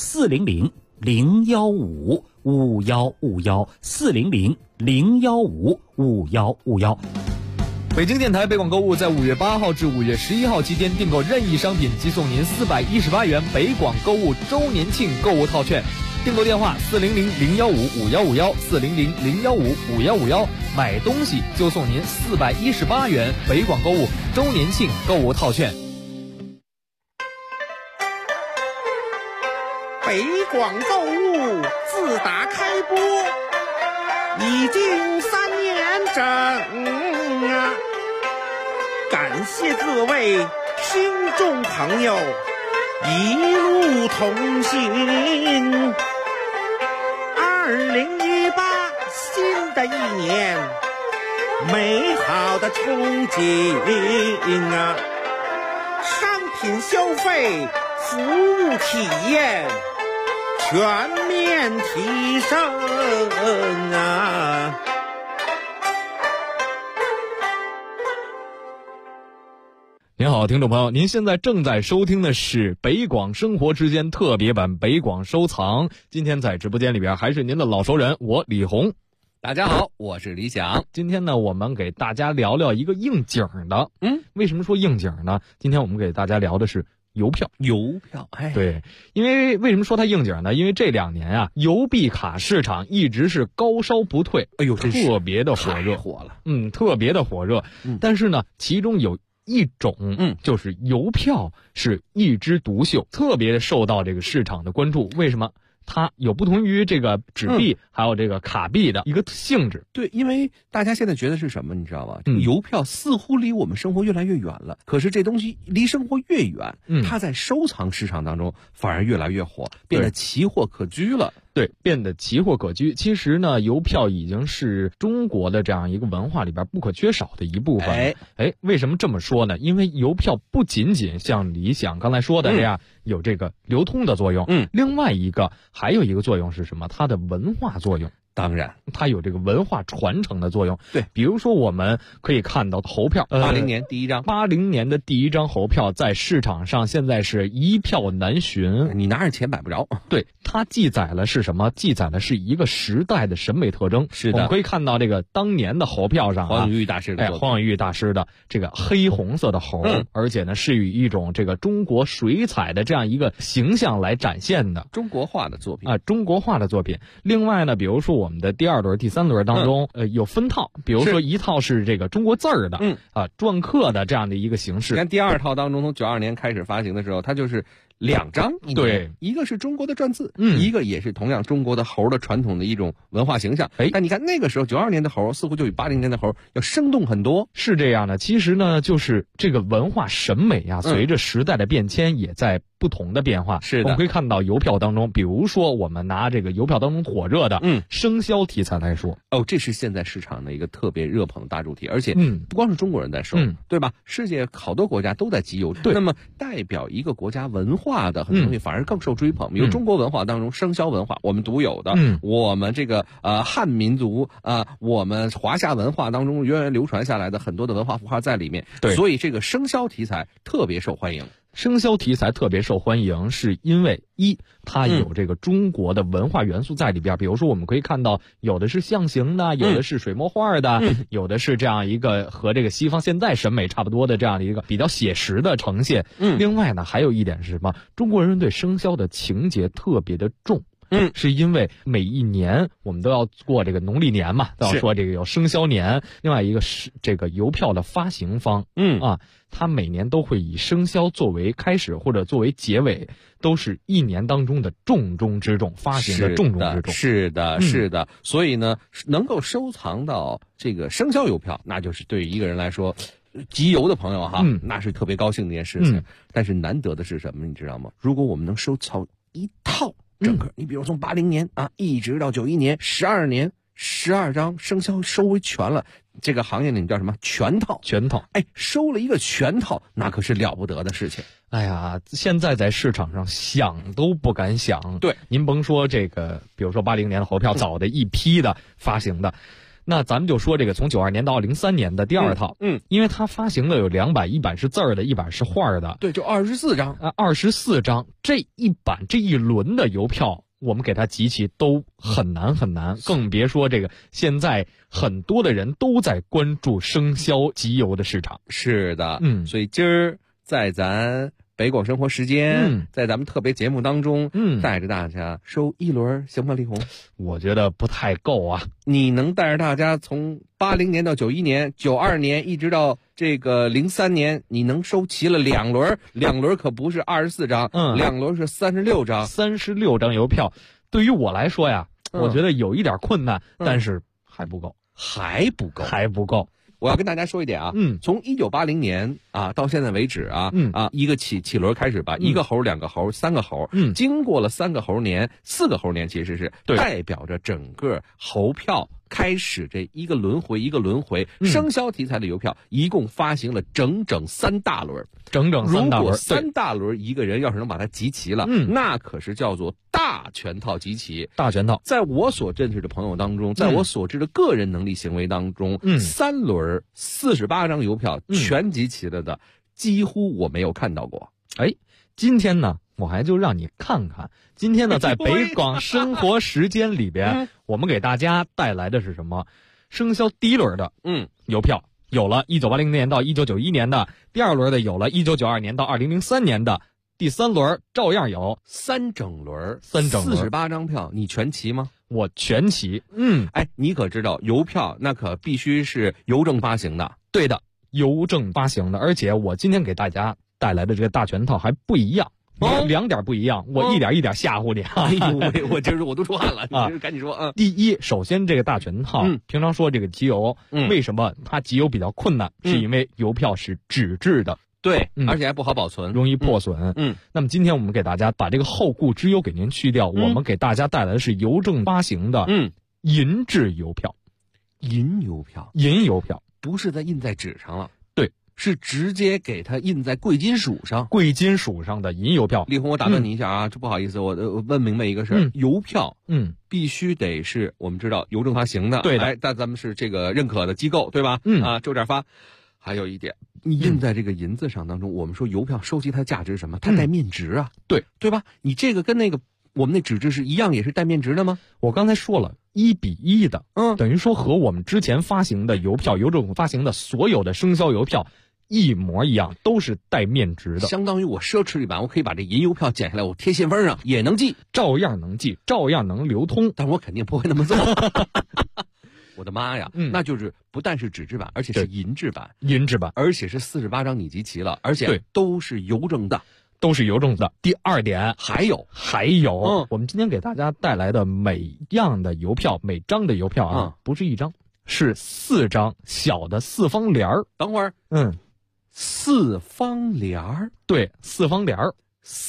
400-015-5151，400-015-5151。 北京电台北广购物在5月8号至5月11号期间订购任意商品，即送您418元北广购物周年庆购物套券。订购电话400-015-5151，400-015-5151，买东西就送您418元北广购物周年庆购物套券。 北广购物自打开播已经3年整啊，感谢各位听众朋友一路同行。2018新的一年，美好的憧憬啊，商品消费、服务体验全面提升啊！ 您好，听众朋友，您现在正在收听的是北广生活之间特别版北广收藏。今天在直播间里边还是您的老熟人，我李红。 大家好，我是李想。 今天呢，我们给大家聊聊一个应景的。为什么说应景呢？今天我们给大家聊的是邮票。对，因为为什么说它应景呢？因为这2年啊，邮币卡市场一直是高烧不退，特别的火热，特别的火热。但是呢，其中有一种，就是邮票是一枝独秀，特别受到这个市场的关注。为什么？它有不同于这个纸币还有这个卡币的一个性质。 对，因为大家现在觉得是什么，你知道吗？这个邮票似乎离我们生活越来越远了，可是这东西离生活越远，它在收藏市场当中反而越来越火，变得奇货可居了。 对，变得奇货可居。其实呢，邮票已经是中国的这样一个文化里边不可缺少的一部分。为什么这么说呢？因为邮票不仅仅像李想刚才说的这样，有这个流通的作用，另外一个还有一个作用是什么？它的文化作用。 当然， 它有这个文化传承的作用。 对， 比如说我们可以看到猴票 ，80年第一张 ，80年的第一张猴票在市场上现在是一票难寻， 你拿着钱买不着。 对，它记载了是什么？记载的是一个时代的审美特征。 是的， 我们可以看到这个当年的猴票上黄永玉大师的黄永玉大师的这个黑红色的猴，而且呢是以一种这个中国水彩的这样一个形象来展现的中国画的作品中国画的作品。另外呢，比如说我们的第2轮、第3轮当中，有分套，比如说一套是这个中国字儿的，篆刻的这样的一个形式。 你看第2套当中，从92年开始发行的时候，它就是2张， 对， 一个是中国的篆字，一个也是同样中国的猴的传统的一种文化形象。但你看那个时候92年的猴似乎就比80年的猴要生动很多， 是这样的。其实呢，就是这个文化审美啊，随着时代的变迁也在不同的变化。 是的， 我们可以看到邮票当中，比如说我们拿这个邮票当中火热的生肖题材来说， 这是现在市场的一个特别热捧的大主题，而且不光是中国人在收，对吧？世界好多国家都在集邮。 对， 那么代表一个国家文化的很多东西反而更受追捧。比如中国文化当中生肖文化，我们独有的，我们这个汉民族我们华夏文化当中源远流传下来的很多的文化符号在里面。 对， 所以这个生肖题材特别受欢迎。 生肖题材特别受欢迎，是因为它有这个中国的文化元素在里边。比如说我们可以看到，有的是象形的，有的是水墨画的，有的是这样一个和这个西方现代审美差不多的这样的一个比较写实的呈现。另外呢，还有一点是什么？中国人对生肖的情节特别的重。是因为每一年我们都要过这个农历年嘛，都要说这个有生肖年。另外一个是这个邮票的发行方，它每年都会以生肖作为开始或者作为结尾，都是一年当中的重中之重，发行的重中之重。 是的，是的。所以呢，能够收藏到这个生肖邮票，那就是对于一个人来说，集邮的朋友哈，那是特别高兴的一件事情。但是难得的是什么，你知道吗？如果我们能收藏一套整个，你比如从80年一直到91年，12年12张生肖收为全了，这个行业里叫什么？全套。收了一个全套，那可是了不得的事情。 哎呀，现在在市场上想都不敢想。 对， 您甭说这个，比如说80年的猴票，早的一批的发行的。那咱们就说这个从92年到03年的第2套，因为它发行的有2版，一版是字儿的，一版是画的， 对，就24张 ，24张，这一版这一轮的邮票，我们给它集齐都很难很难，更别说这个现在很多的人都在关注生肖集邮的市场。 是的，所以今儿在咱北广生活时间，在咱们特别节目当中，带着大家收一轮，行吗？李红， 我觉得不太够啊。 你能带着大家从80年到91年、92年一直到这个03年，你能收齐了2轮，2轮可不是24张，2轮是36张 ，36张邮票。对于我来说呀，我觉得有一点困难，但是还不够。我要跟大家说一点啊，从1980年到现在为止一个起轮开始吧，一个猴、2个猴、3个猴，经过了3个猴年、4个猴年，其实是代表着整个猴票开始这一个轮回，生肖题材的邮票一共发行了整整3大轮。 如果 3大轮一个人要是能把它集齐了，那可是叫做大全套集齐。 大全套， 在我所认识的朋友当中，在我所知的个人能力行为当中，3轮48张邮票全集齐了的，几乎我没有看到过。 今天呢，我还就让你看看。今天呢，在北广生活时间里边，我们给大家带来的是什么？生肖第一轮的邮票有了1980年到1991年的，第2轮的有了1992年到2003年的，第3轮照样有 3整轮48张票，你全齐吗？ 我全齐。 你可知道邮票那可必须是邮政发行的。 对的，邮政发行的。而且我今天给大家带来的这个大全套还不一样。2点不一样，我一点一点吓唬你。 我今儿我都出汗了，你赶紧说。 第一，首先这个大全套，平常说这个集邮，为什么它集邮比较困难？是因为邮票是纸质的， 对，而且还不好保存， 容易破损。那么今天我们给大家把这个后顾之忧给您去掉，我们给大家带来的是邮政发行的银质邮票。 银邮票不是在印在纸上了。 是直接给它印在贵金属上， 贵金属上的银邮票。 李红，我打断你一下啊，这不好意思，我问明白一个事儿，邮票，必须得是我们知道邮政发行的， 对的， 但咱们是这个认可的机构，对吧？就这样发。还有一点，你印在这个银子上当中，我们说邮票收集它的价值是什么？它带面值啊，对吧？你这个跟那个我们那纸质是一样，也是带面值的吗？ 我刚才说了，1比1的，等于说和我们之前发行的邮票，邮政发行的所有的生肖邮票一模一样，都是带面值的。 相当于我奢侈一版，我可以把这银邮票剪下来，我贴信封上也能记， 照样能记，照样能流通， 但我肯定不会那么做。我的妈呀，那就是不但是纸质版，而且是银质版，而且是48张你集齐了，而且都是邮政的。 都是邮政的。第二点， 还有， 我们今天给大家带来的每样的邮票，每张的邮票啊，不是一张，是4张小的4方联儿。 等会儿，4方联儿， 对，4方联儿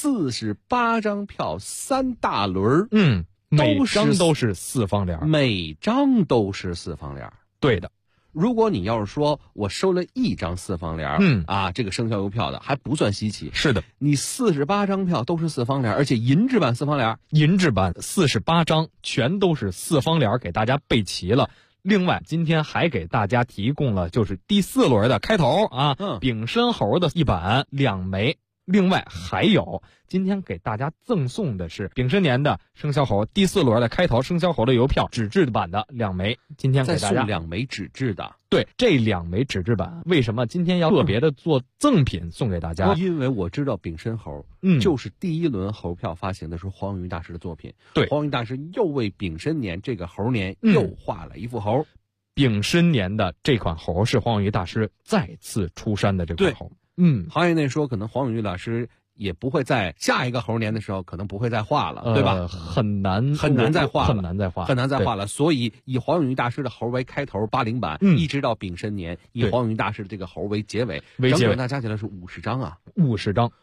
，48张票，3大轮， 每张都是4方联儿， 每张都是4方联儿， 对的。 如果你要是说我收了1张4方联，这个生肖邮票的还不算稀奇。 是的， 你48张票都是4方联，而且银质版4方联， 银质版48张全都是4方联，给大家备齐了。另外，今天还给大家提供了就是第4轮的开头啊，丙申猴的一版2枚。另外还有，今天给大家赠送的是丙申年的生肖猴第4轮的开头生肖猴的邮票纸质版的2枚。今天给大家再送2枚纸质的。 对，这2枚纸质版为什么今天要特别的做赠品送给大家？ 因为我知道丙申猴，就是第1轮猴票发行的时候黄永玉大师的作品。 对， 黄永玉大师又为丙申年这个猴年又画了一副猴。 丙申年的这款猴是黄永玉大师再次出山的这款猴。 行业内说，可能黄永玉老师也不会在下一个猴年的时候，可能不会再画了，对吧？ 很难再画了。 所以以黄永玉大师的猴为开头80版，一直到丙申年，以黄永玉大师的这个猴为结尾，整整那加起来是50张啊 ，50张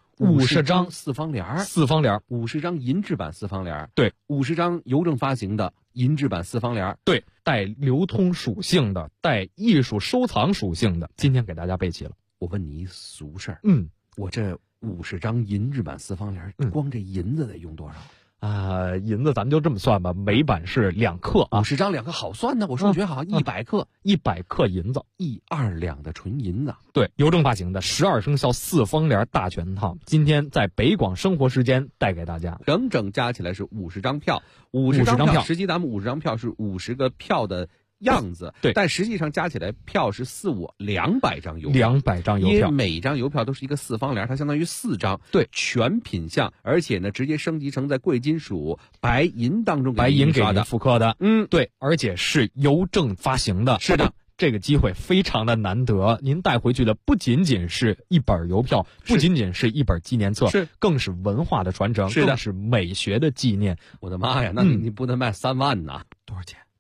4方联 ，50 张银质版4方联， 对 ，50张邮政发行的银质版4方联， 对，带流通属性的，带艺术收藏属性的，今天给大家备齐了。 我问你一俗事儿，我这50张银质版4方联，光这银子得用多少？ 银子咱们就这么算吧，每版是2克啊 ，50张2克好算呢，我数学好，100克 ，100克银子 ，1-2两的纯银子。 对，邮政发行的12生肖4方联大全套，今天在北广生活时间带给大家， 整整加起来是50张票，50张票，实际咱们50张票是50个票的样子， 对， 但实际上加起来票是200张邮票 ，200张邮票， 因为每张邮票都是一个4方联，它相当于4张， 对， 全品项，而且呢，直接升级成在贵金属白银当中白银给您复刻的，对，而且是邮政发行的， 是的。 这个机会非常的难得，您带回去的不仅仅是一本邮票，不仅仅是一本纪念册，更是文化的传承，更是美学的纪念。 我的妈呀，那你不能卖3万呐？ 多少钱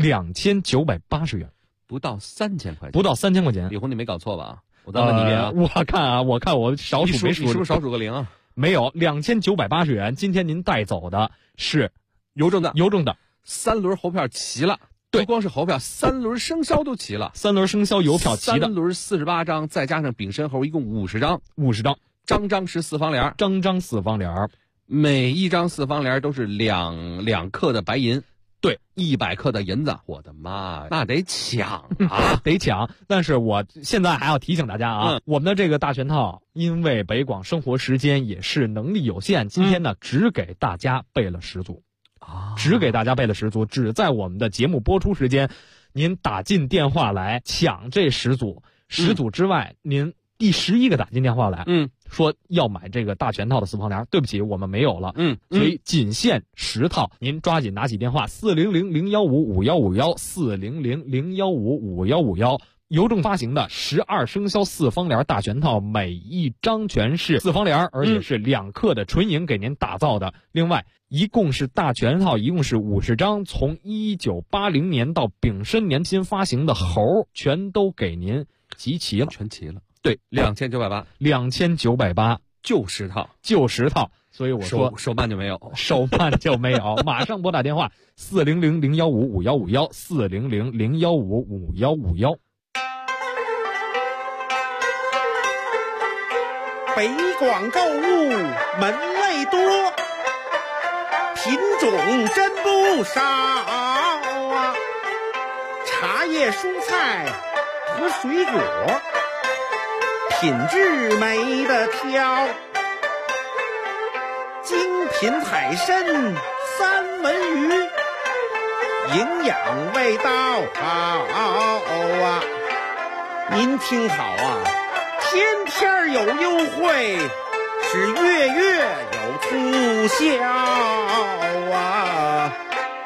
？2980元， 不到3000块钱， 不到3000块钱。 李红，你没搞错吧？我再问你一遍啊！ 我看我少数没数， 你是不是少数个0啊？ 没有，2980元。今天您带走的是邮政的 3 轮猴票齐了。 对， 不光是猴票，3轮生肖都齐了 ，3轮生肖邮票齐的 ，3轮48张，再加上丙申猴，一共50张，张张是4方联， 张4方联， 每一张4方联都是2克的白银， 对 ，100克的银子，我的妈呀，那得抢啊， 得抢！但是我现在还要提醒大家啊，我们的这个大全套，因为北广生活时间也是能力有限，今天呢只给大家备了10组。只给大家备了10组，只在我们的节目播出时间，您打进电话来抢这10组，10组之外，您第11个打进电话来，说要买这个大全套的4方联，对不起，我们没有了，所以仅限10套，您抓紧拿起电话400-015-5151，400-015-5151。邮政发行的12生肖4方联大全套，每一张全是4方联，而且是2克的纯银给您打造的。另外，一共是大全套，一共是50张，从1980年到丙申年新发行的猴，全都给您集齐了， 全齐了。 对 ，2980，就10 套。所以我说手办就没有， 马上拨打电话400-015-5151，400-015-5151。 北广购物门类多，品种真不少啊，茶叶、蔬菜和水果，品质没得挑，精品海参、三文鱼，营养味道好啊！您听好啊，天天有优惠，是月月有促销啊！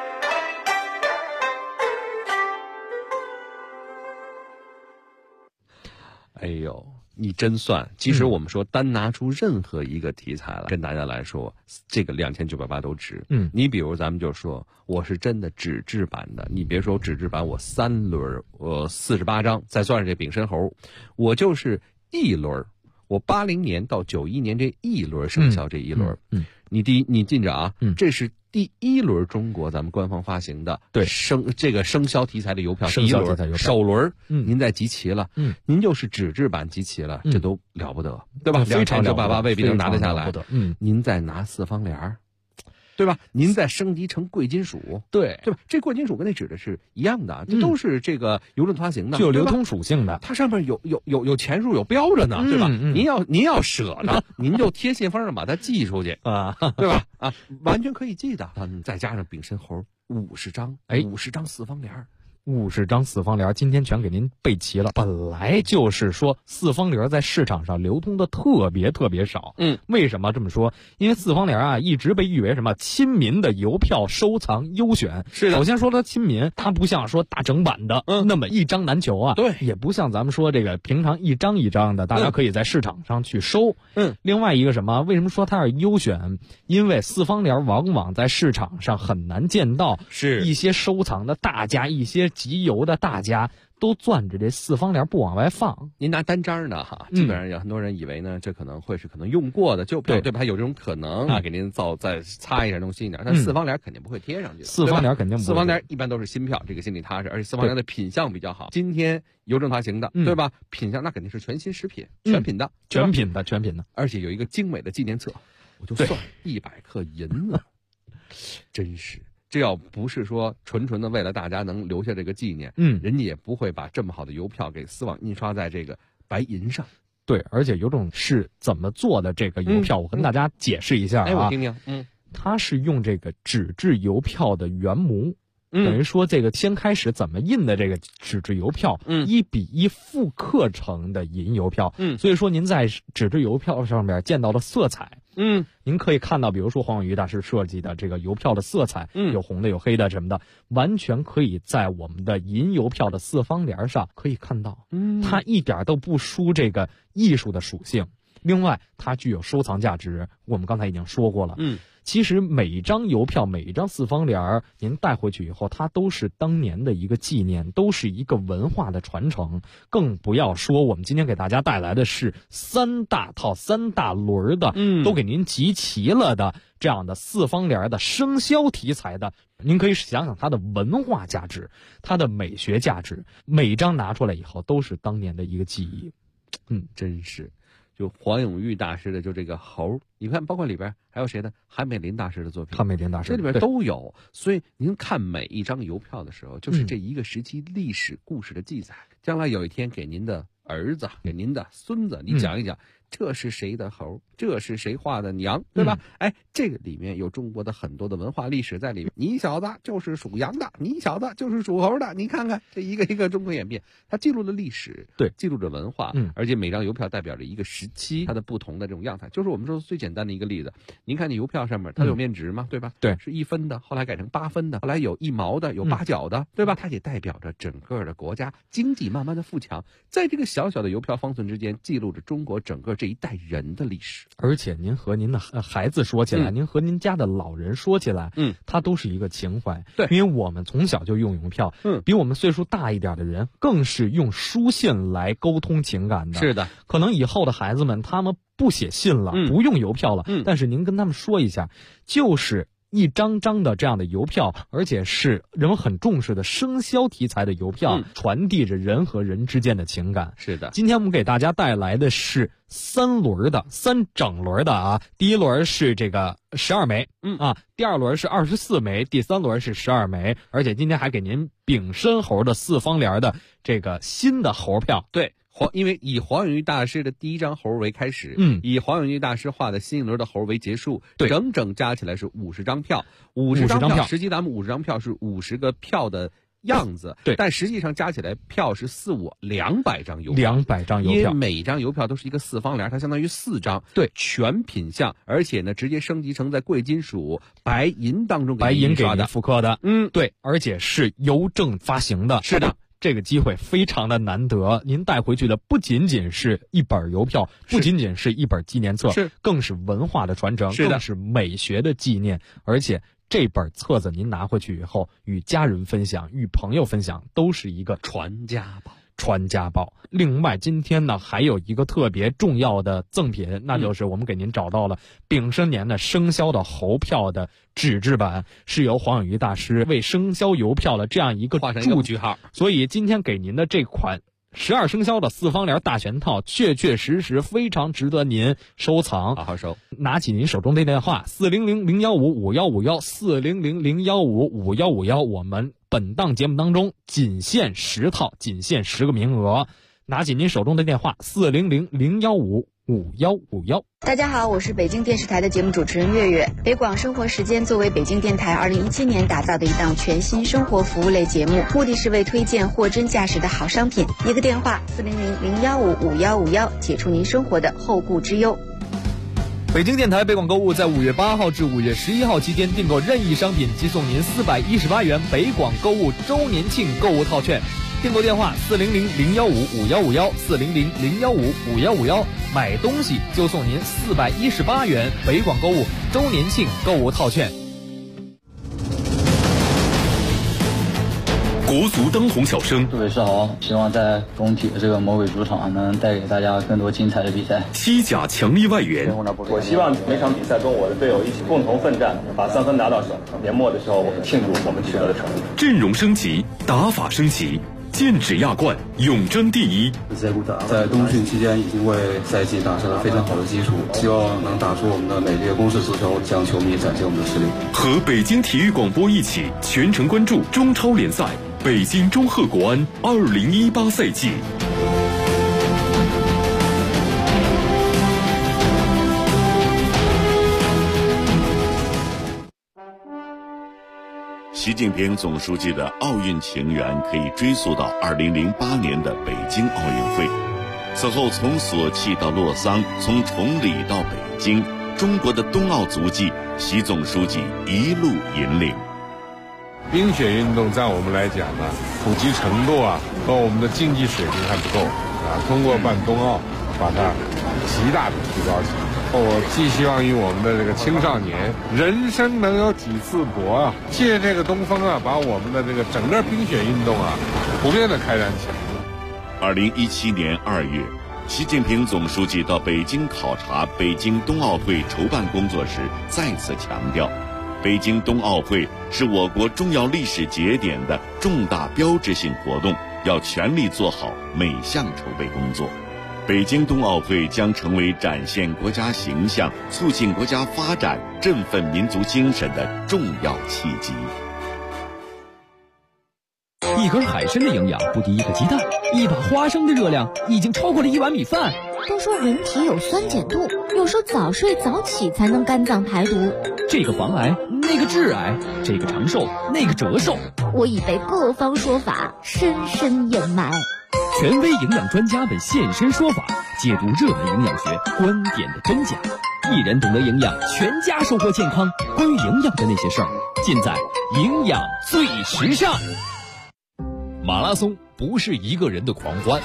哎呦，你真算！其实我们说单拿出任何一个题材来跟大家来说，这个2980都值。你比如咱们就说，我是真的纸质版的，你别说纸质版，我3轮，我48张，再算上这丙申猴，我就是1轮，我80年到91年这1轮生肖这1轮。你记着啊，这是第1轮中国咱们官方发行的这个生肖题材的邮票，第1轮首轮，您再集齐了，您就是纸质版集齐了，这都了不得，对吧？2988未必能拿得下来。您再拿4方联，对吧？您再升级成贵金属，对吧？这贵金属跟那纸的是一样的，这都是这个邮政发行的， 具有流通属性的。 它上面有钱数，有标着呢，对吧？您要舍得，您就贴信封上把它寄出去啊，对吧？啊，完全可以寄的。再加上丙申猴50张，50张4方联。 50张4方联，今天全给您备齐了。本来就是说4方联在市场上流通的特别少。为什么这么说？因为4方联啊，一直被誉为什么亲民的邮票收藏优选。是的。首先说它亲民，它不像说大整版的那么一张难求啊。对。也不像咱们说这个平常一张一张的，大家可以在市场上去收。另外一个什么？为什么说它是优选？因为4方联往往在市场上很难见到，是一些收藏的大家，一些集邮的大家都攥着这4方联不往外放。 您拿单张呢哈，基本上有很多人以为呢，这可能会是用过的旧票，对吧？它有这种可能啊，给您再擦一下弄新一点，但4方联肯定不会贴上去的。 4方联肯定不会。 4方联一般都是新票，这个心里踏实，而且4方联的品相比较好。今天邮政发行的，对吧？品相那肯定是全新食品，全品的， 全品的， 而且有一个精美的纪念册，我就算100克银子，真是。这要不是说纯的为了大家能留下这个纪念，人家也不会把这么好的邮票给丝网印刷在这个白银上。 对，而且邮政是怎么做的这个邮票，我跟大家解释一下啊。 我听听。 它是用这个纸质邮票的原模。等于说这个先开始怎么印的这个纸质邮票，1比1复刻成的银邮票。所以说您在纸质邮票上面见到的色彩，您可以看到，比如说黄永玉大师设计的这个邮票的色彩，有红的有黑的什么的，完全可以在我们的银邮票的4方联上可以看到，它一点都不输这个艺术的属性。另外，它具有收藏价值，我们刚才已经说过了。其实每一张邮票，每一张4方联，您带回去以后，它都是当年的一个纪念，都是一个文化的传承。更不要说我们今天给大家带来的是3大套、3大轮的，都给您集齐了的这样的4方联的生肖题材的。您可以想想它的文化价值，它的美学价值，每一张拿出来以后都是当年的一个记忆。 真是。就黄永玉大师的就这个猴，你看包括里边还有谁的？韩美林大师的作品， 韩美林大师这里边都有。所以您看每一张邮票的时候，就是这一个时期历史故事的记载。将来有一天给您的儿子、给您的孙子，你讲一讲，这是谁的猴，这是谁画的娘，对吧？这个里面有中国的很多的文化历史在里面。你小子就是属羊的，你小子就是属猴的，你看看这一个一个中国演变，它记录了历史，对，记录着文化，而且每张邮票代表着一个时期它的不同的这种样态。就是我们说最简单的一个例子，您看这邮票上面它有面值嘛，对吧？对，是1分的，后来改成8分的，后来有1毛的，有8角的，对吧？它也代表着整个的国家经济慢慢的富强，在这个小小的邮票方寸之间，记录着中国整个这一代人的历史。 而且您和您的孩子说起来，您和您家的老人说起来，它都是一个情怀。对，因为我们从小就用邮票，比我们岁数大一点的人更是用书信来沟通情感的。是的，可能以后的孩子们他们不写信了，不用邮票了，但是您跟他们说一下，就是一张张的这样的邮票，而且是人们很重视的生肖题材的邮票，传递着人和人之间的情感。 是的， 今天我们给大家带来的是3整轮的啊，第一轮是这个12枚，第二轮是24枚，第三轮是12枚，而且今天还给您丙申猴的4方联的这个新的猴票。 对。因为以黄永玉大师的第一张猴为开始，以黄永玉大师画的新一轮的猴为结束， 对， 整整加起来是50张票，50张票，实际咱们50张票是50个票的样子， 对， 但实际上加起来票是200张邮票 ，200张邮票， 因为每张邮票都是一个4方联，它相当于4张， 对， 全品相，而且呢直接升级成在贵金属白银当中白银给您复刻的，对，而且是邮政发行的， 是的。 这个机会非常的难得，您带回去的不仅仅是一本邮票，不仅仅是一本纪念册，更是文化的传承，更是美学的纪念。而且这本册子您拿回去以后，与家人分享，与朋友分享，都是一个传家宝。另外今天呢还有一个特别重要的赠品，那就是我们给您找到了丙申年的生肖的猴票的纸质版，是由黄永玉大师为生肖邮票的这样一个注句号，所以今天给您的这款12生肖的4方联大全套确实非常值得您收藏， 好好收。 拿起您手中的电话400-015-5151 400-015-5151，我们本档节目当中仅限10套，仅限10个名额。拿起您手中的电话400-015-5151。 大家好，我是北京电视台的节目主持人月月。北广生活时间作为北京电台2017年打造的一档全新生活服务类节目，目的是为推荐货真价实的好商品。一个电话400-015-5151，解除您生活的后顾之忧。 北京电台北广购物在5月8号至5月11号期间订购任意商品即送您418元北广购物周年庆购物套券。订购电话400-015-5151 400-015-5151，买东西就送您418元北广购物周年庆购物套券。 国足当红小生， 杜伟世豪，希望在工体的这个魔鬼主场能带给大家更多精彩的比赛。 西甲强力外援， 我希望每场比赛跟我的队友一起共同奋战，把3分拿到手。年末的时候，我们庆祝我们取得的成绩。 阵容升级，打法升级。剑指亚冠，永争第一。 在冬训期间已经为赛季打下了非常好的基础，希望能打出我们的美丽的攻势足球，向球迷展现我们的实力。 和北京体育广播一起全程关注中超联赛北京中赫国安2018赛季。 习近平总书记的奥运情缘可以追溯到2008年的北京奥运会。此后从索契到洛桑，从崇礼到北京，中国的冬奥足迹，习总书记一路引领。 冰雪运动在我们来讲呢，普及程度和我们的竞技水平还不够通过办冬奥，把它极大的提高起来。我寄希望于我们的这个青少年，人生能有几次搏借这个东风把我们的这个整个冰雪运动普遍的开展起来。 2017年2月，习近平总书记到北京考察北京冬奥会筹办工作时，再次强调，北京冬奥会是我国重要历史节点的重大标志性活动，要全力做好每项筹备工作。北京冬奥会将成为展现国家形象、促进国家发展、振奋民族精神的重要契机。 一根海参的营养不敌一个鸡蛋，一把花生的热量已经超过了1碗米饭。 都说人体有酸碱度，有时候早睡早起才能肝脏排毒。 这个防癌，那个致癌，这个长寿，那个折寿。 我已被各方说法深深掩埋。 权威营养专家们现身说法，解读热门营养学观点的真假。一人懂得营养，全家收获健康。关于营养的那些事儿，尽在营养最时尚。马拉松不是一个人的狂欢，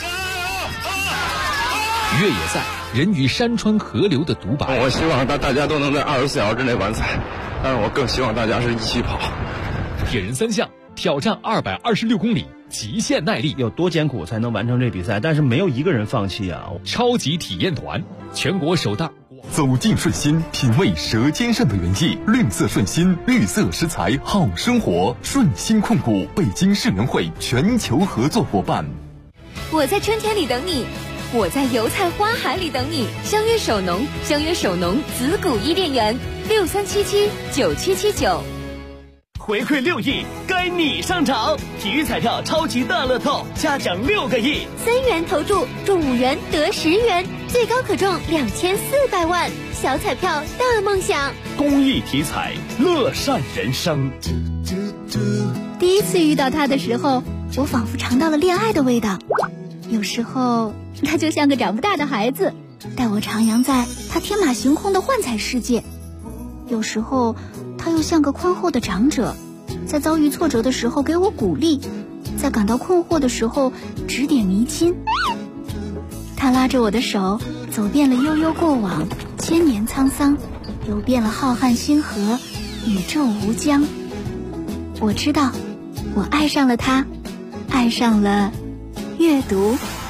越野赛人与山川河流的独白。 我希望大家都能在24小时之内完赛，但是我更希望大家是一起跑。 铁人3项挑战226公里，极限耐力， 有多艰苦才能完成这比赛？但是没有一个人放弃啊！ 超级体验团，全国首档走进顺心，品味舌尖上的原意。绿色顺心，绿色食材好生活。顺心控股，北京市联会全球合作伙伴。 我在春天里等你，我在油菜花海里等你。相约首农，相约首农紫谷伊甸园，63779779。 回馈6亿，该你上场！体育彩票超级大乐透，嘉奖6个亿 ，3元投注中5元得10元，最高可中2400万。小彩票大梦想， 公益体彩，乐善人生。 第一次遇到他的时候，我仿佛尝到了恋爱的味道。有时候他就像个长不大的孩子，带我徜徉在他天马行空的幻彩世界；有时候他又像个宽厚的长者，在遭遇挫折的时候给我鼓励，在感到困惑的时候指点迷津。他拉着我的手，走遍了悠悠过往，千年沧桑，游遍了浩瀚星河，宇宙无疆。我知道，我爱上了他，爱上了阅读。